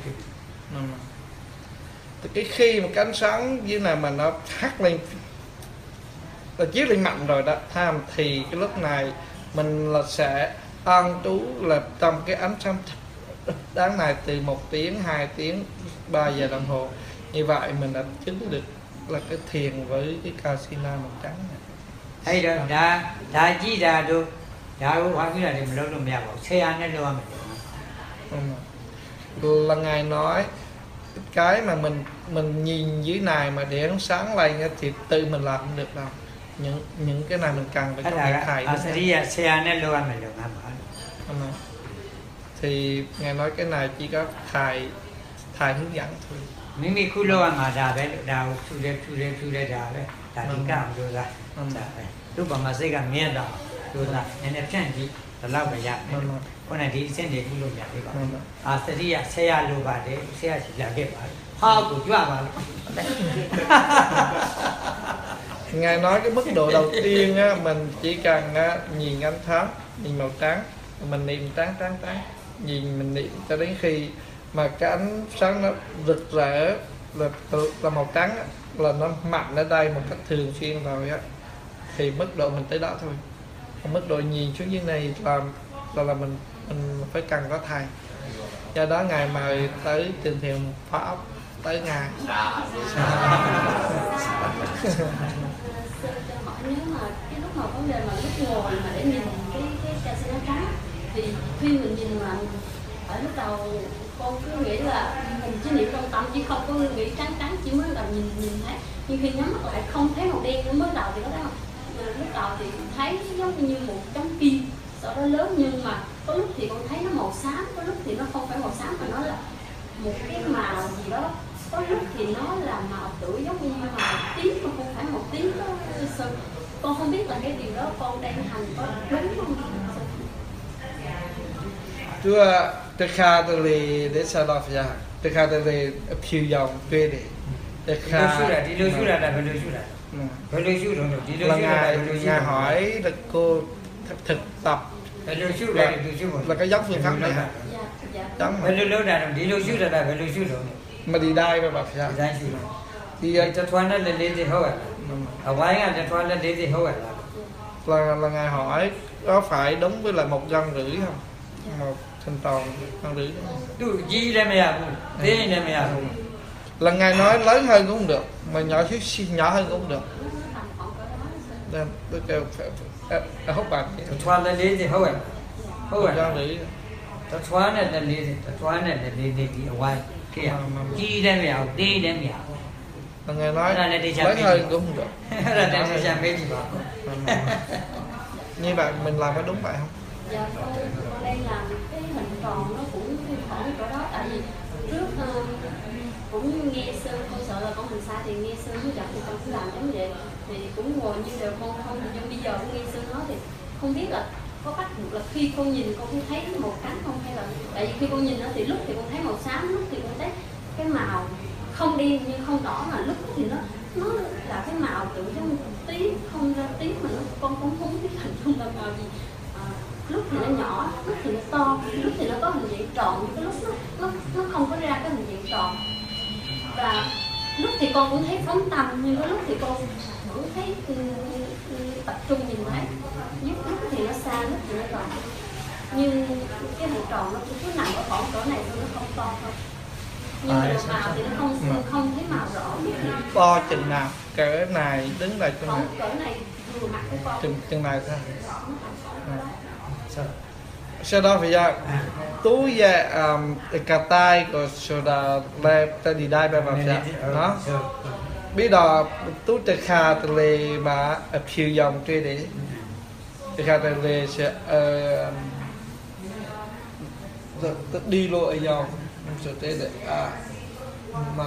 Thì cái khi mà cái ánh sáng dưới này mà nó hắt lên, là chiếu lên mạnh rồi đó tham, thì cái lúc này mình là sẽ an trú là trong cái ánh sáng đáng này từ 1 tiếng, 2 tiếng, 3 giờ đồng hồ. Như vậy mình đã chứng được là cái thiền với cái Kasina màu trắng này. Hay đó, đã chỉ ra được, đã hóa cái này mình đâu được mèo bảo xe ăn nó luôn. Là Ngài nói cái mà mình nhìn dưới này mà để ánh sáng lên thì tự mình làm không được đâu. Những cái này mình cần phải có người thầy. Thì Ngài nói cái này chỉ có thầy hướng dẫn thôi. Mình cứ lo mà đã đào thu lên đã tính cảm rồi ra. Lúc mà sẽ gặp miền đó rồi là nên phèn gì là lao về nhà. Con này thì xem để cũng luôn nhà đi bảo. Sẽ lo bà đấy, sẽ chỉ là cái bà. Họ cũng chua bà. Ngài nói cái mức độ đầu tiên á, mình chỉ cần nhìn ánh sáng, nhìn màu trắng, mình niệm trắng, nhìn mình niệm cho đến khi mà cái ánh sáng nó rực rỡ là màu trắng á, là nó mạnh ở đây một cách thường xuyên rồi á, thì mức độ mình tới đó thôi. Còn mức độ nhìn xuống dưới này là mình phải cần có thầy. Do đó Ngài mời tới Trường Thiền Pháp tới Ngài. Nếu mà cái lúc mà vấn đề mà lúc ngồi mà để nhìn cái Kasina trắng, thì khi mình nhìn mà ở lúc đầu con cứ nghĩ là mình chỉ niệm trong tâm chứ không có nghĩ trắng, chỉ mới là nhìn thấy, nhưng khi nhắm mắt lại không thấy màu đen nữa. Mới đầu thì có thấy không? Lúc đầu thì thấy giống như một chấm kim, sau đó lớn, nhưng mà có lúc thì con thấy nó màu xám, có lúc thì nó không phải màu xám mà nó là một cái màu gì đó, có lúc thì nó là màu tử giống như màu tím mà không phải màu tím đó. Con không biết là cái điều đó con đang hành có đúng không? Chúa Tekadali để sao đọc ra Tekadali phiêu dòng quê để đi lưu chú là Ngài hỏi là cô thực tập là cái giống phương pháp này hả? Giống mà đi đai mà bạc ra thì cho thoa nó lên thì thôi ở ngoài là thoa lên thì thôi là Ngài hỏi có phải đúng với lại 1,5 cân không? Một thành toàn 1,5 cân. Tu gì là mày à? Thế là mày à? Là Ngài nói lớn hơn cũng không được, mà nhỏ hơn cũng không được. Nên tôi kêu phải hút bạc. Thoa lên thì thôi. Thôi. 1,5 cân. Thoa này là lên thì ở ngoài kia. Gì là mày à? Thế là mày à? Là Ngài nói lớn hơn cũng không được. Là để xem cái gì bảo. Như vậy mình làm có đúng vậy không? Dạ, con đang làm cái hình tròn nó cũng khoảng chỗ đó, tại vì trước cũng nghe sư, con sợ là con hình sai thì nghe sư mới dặn thì con cứ làm giống vậy, thì cũng ngồi như đều con không, nhưng bây giờ con nghe sư nói thì không biết là có bắt buộc là khi con nhìn con cũng thấy màu trắng không, hay là tại vì khi con nhìn nó thì lúc thì con thấy màu xám, lúc thì con thấy cái màu không đen nhưng không đỏ, mà lúc thì nó là cái màu tự giống tím, không ra tím mà con cũng không biết hình dung là màu gì. Lúc thì nó nhỏ, lúc thì nó to, lúc thì nó có hình dạng tròn, nhưng lúc nó không có ra cái hình dạng tròn. Và lúc thì con cũng thấy phóng tầm, nhưng có lúc thì con vẫn thấy tập trung nhìn thấy. Lúc thì nó xa, lúc thì nó gần. Nhưng cái hình tròn nó cũng cứ nằm ở khoảng chỗ này thôi, nó không to thôi. Nhưng mà màu thì nó không thấy màu rõ. To chừng nào? Cỡ này đứng lại chừng nào? Cỡ này vừa mặt của con. Chừng này thôi. sau đó phải ra tú về cà tai của sau đó là ta đi đây bà vào nó biết đó tú từ khá từ lề mà phiêu dòng trên đấy từ khá từ lề sẽ đi lộ ở dòng sẽ tới để mà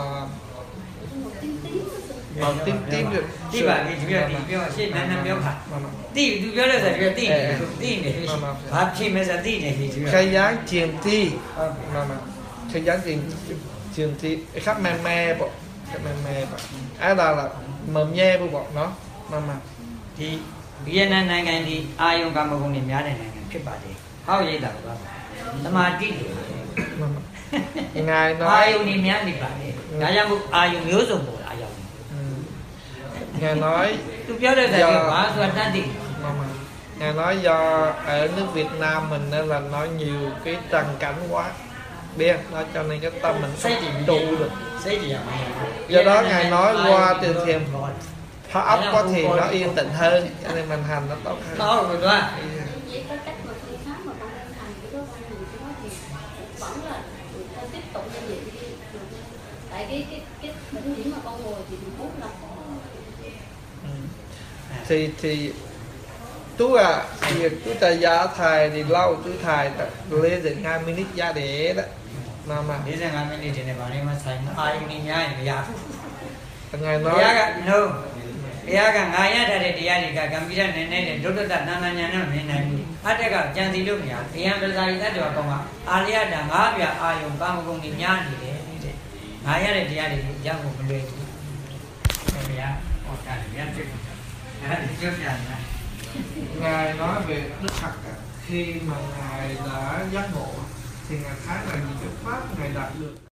màu tím được tí bà đi chú đi biểu xin năm biểu khả tí chú biểu là sao chú tí này bà khi mà sao tí này thì chú cái dáng chiềm thi mà cái dáng chiềm thi khác me bộ cái me bộ ai là mầm nhe bộ nó mà thì Việt Nam này thì ai用cảm công nàyများnàyဖြစ်ပါတယ်ဟောက်ရိတ်တာပါသမာဓိ ngài nói အာယုန်နေများနေပါတယ်ဒါကြောင့်မို့အာယုန်မျိုးစုံပေါ်လာရောက် ngài nói tôiပြောတဲ့ဆိုင်ကဘာဆိုတာတတ်သိ ngài nói do ở nước Việt Nam mình nên là nó nhiều cái trần cảnh quá biết nó cho nên cái tâm mình không trụ được do đó ngài nói qua từ thiền phá ấp có thì nó yên tĩnh hơn cho nên mình hành nó tốt hơn đó rồi đó chỉ có cách mà phương pháp mà con đang hành cái đó thì vẫn là tiếp tục như vậy tại cái đỉnh điểm mà con ngồi thì mình hút là thì chú chú ta giá thầy thì lâu chú thầy lên được 2 minute giá để đó mà để ra 2 minute thì này bảo này mà thành ai đi nhai bây giờ ngài nói bia cả ngài nhá đây thì ai cả cầm cái này này đốt đốt na na nhá nó này hết cái chẳng gì luôn nhỉ bia bây giờ thì đó còn mà alia đã ngã bia ai dùng cảm công đi nhá thì đấy ngài nhá đây thì ai thì chẳng một vấn đề bia ok bia chuyện ngài nói về Đức Phật khi mà ngài đã giác ngộ thì ngài thấy là những cái pháp ngài đạt được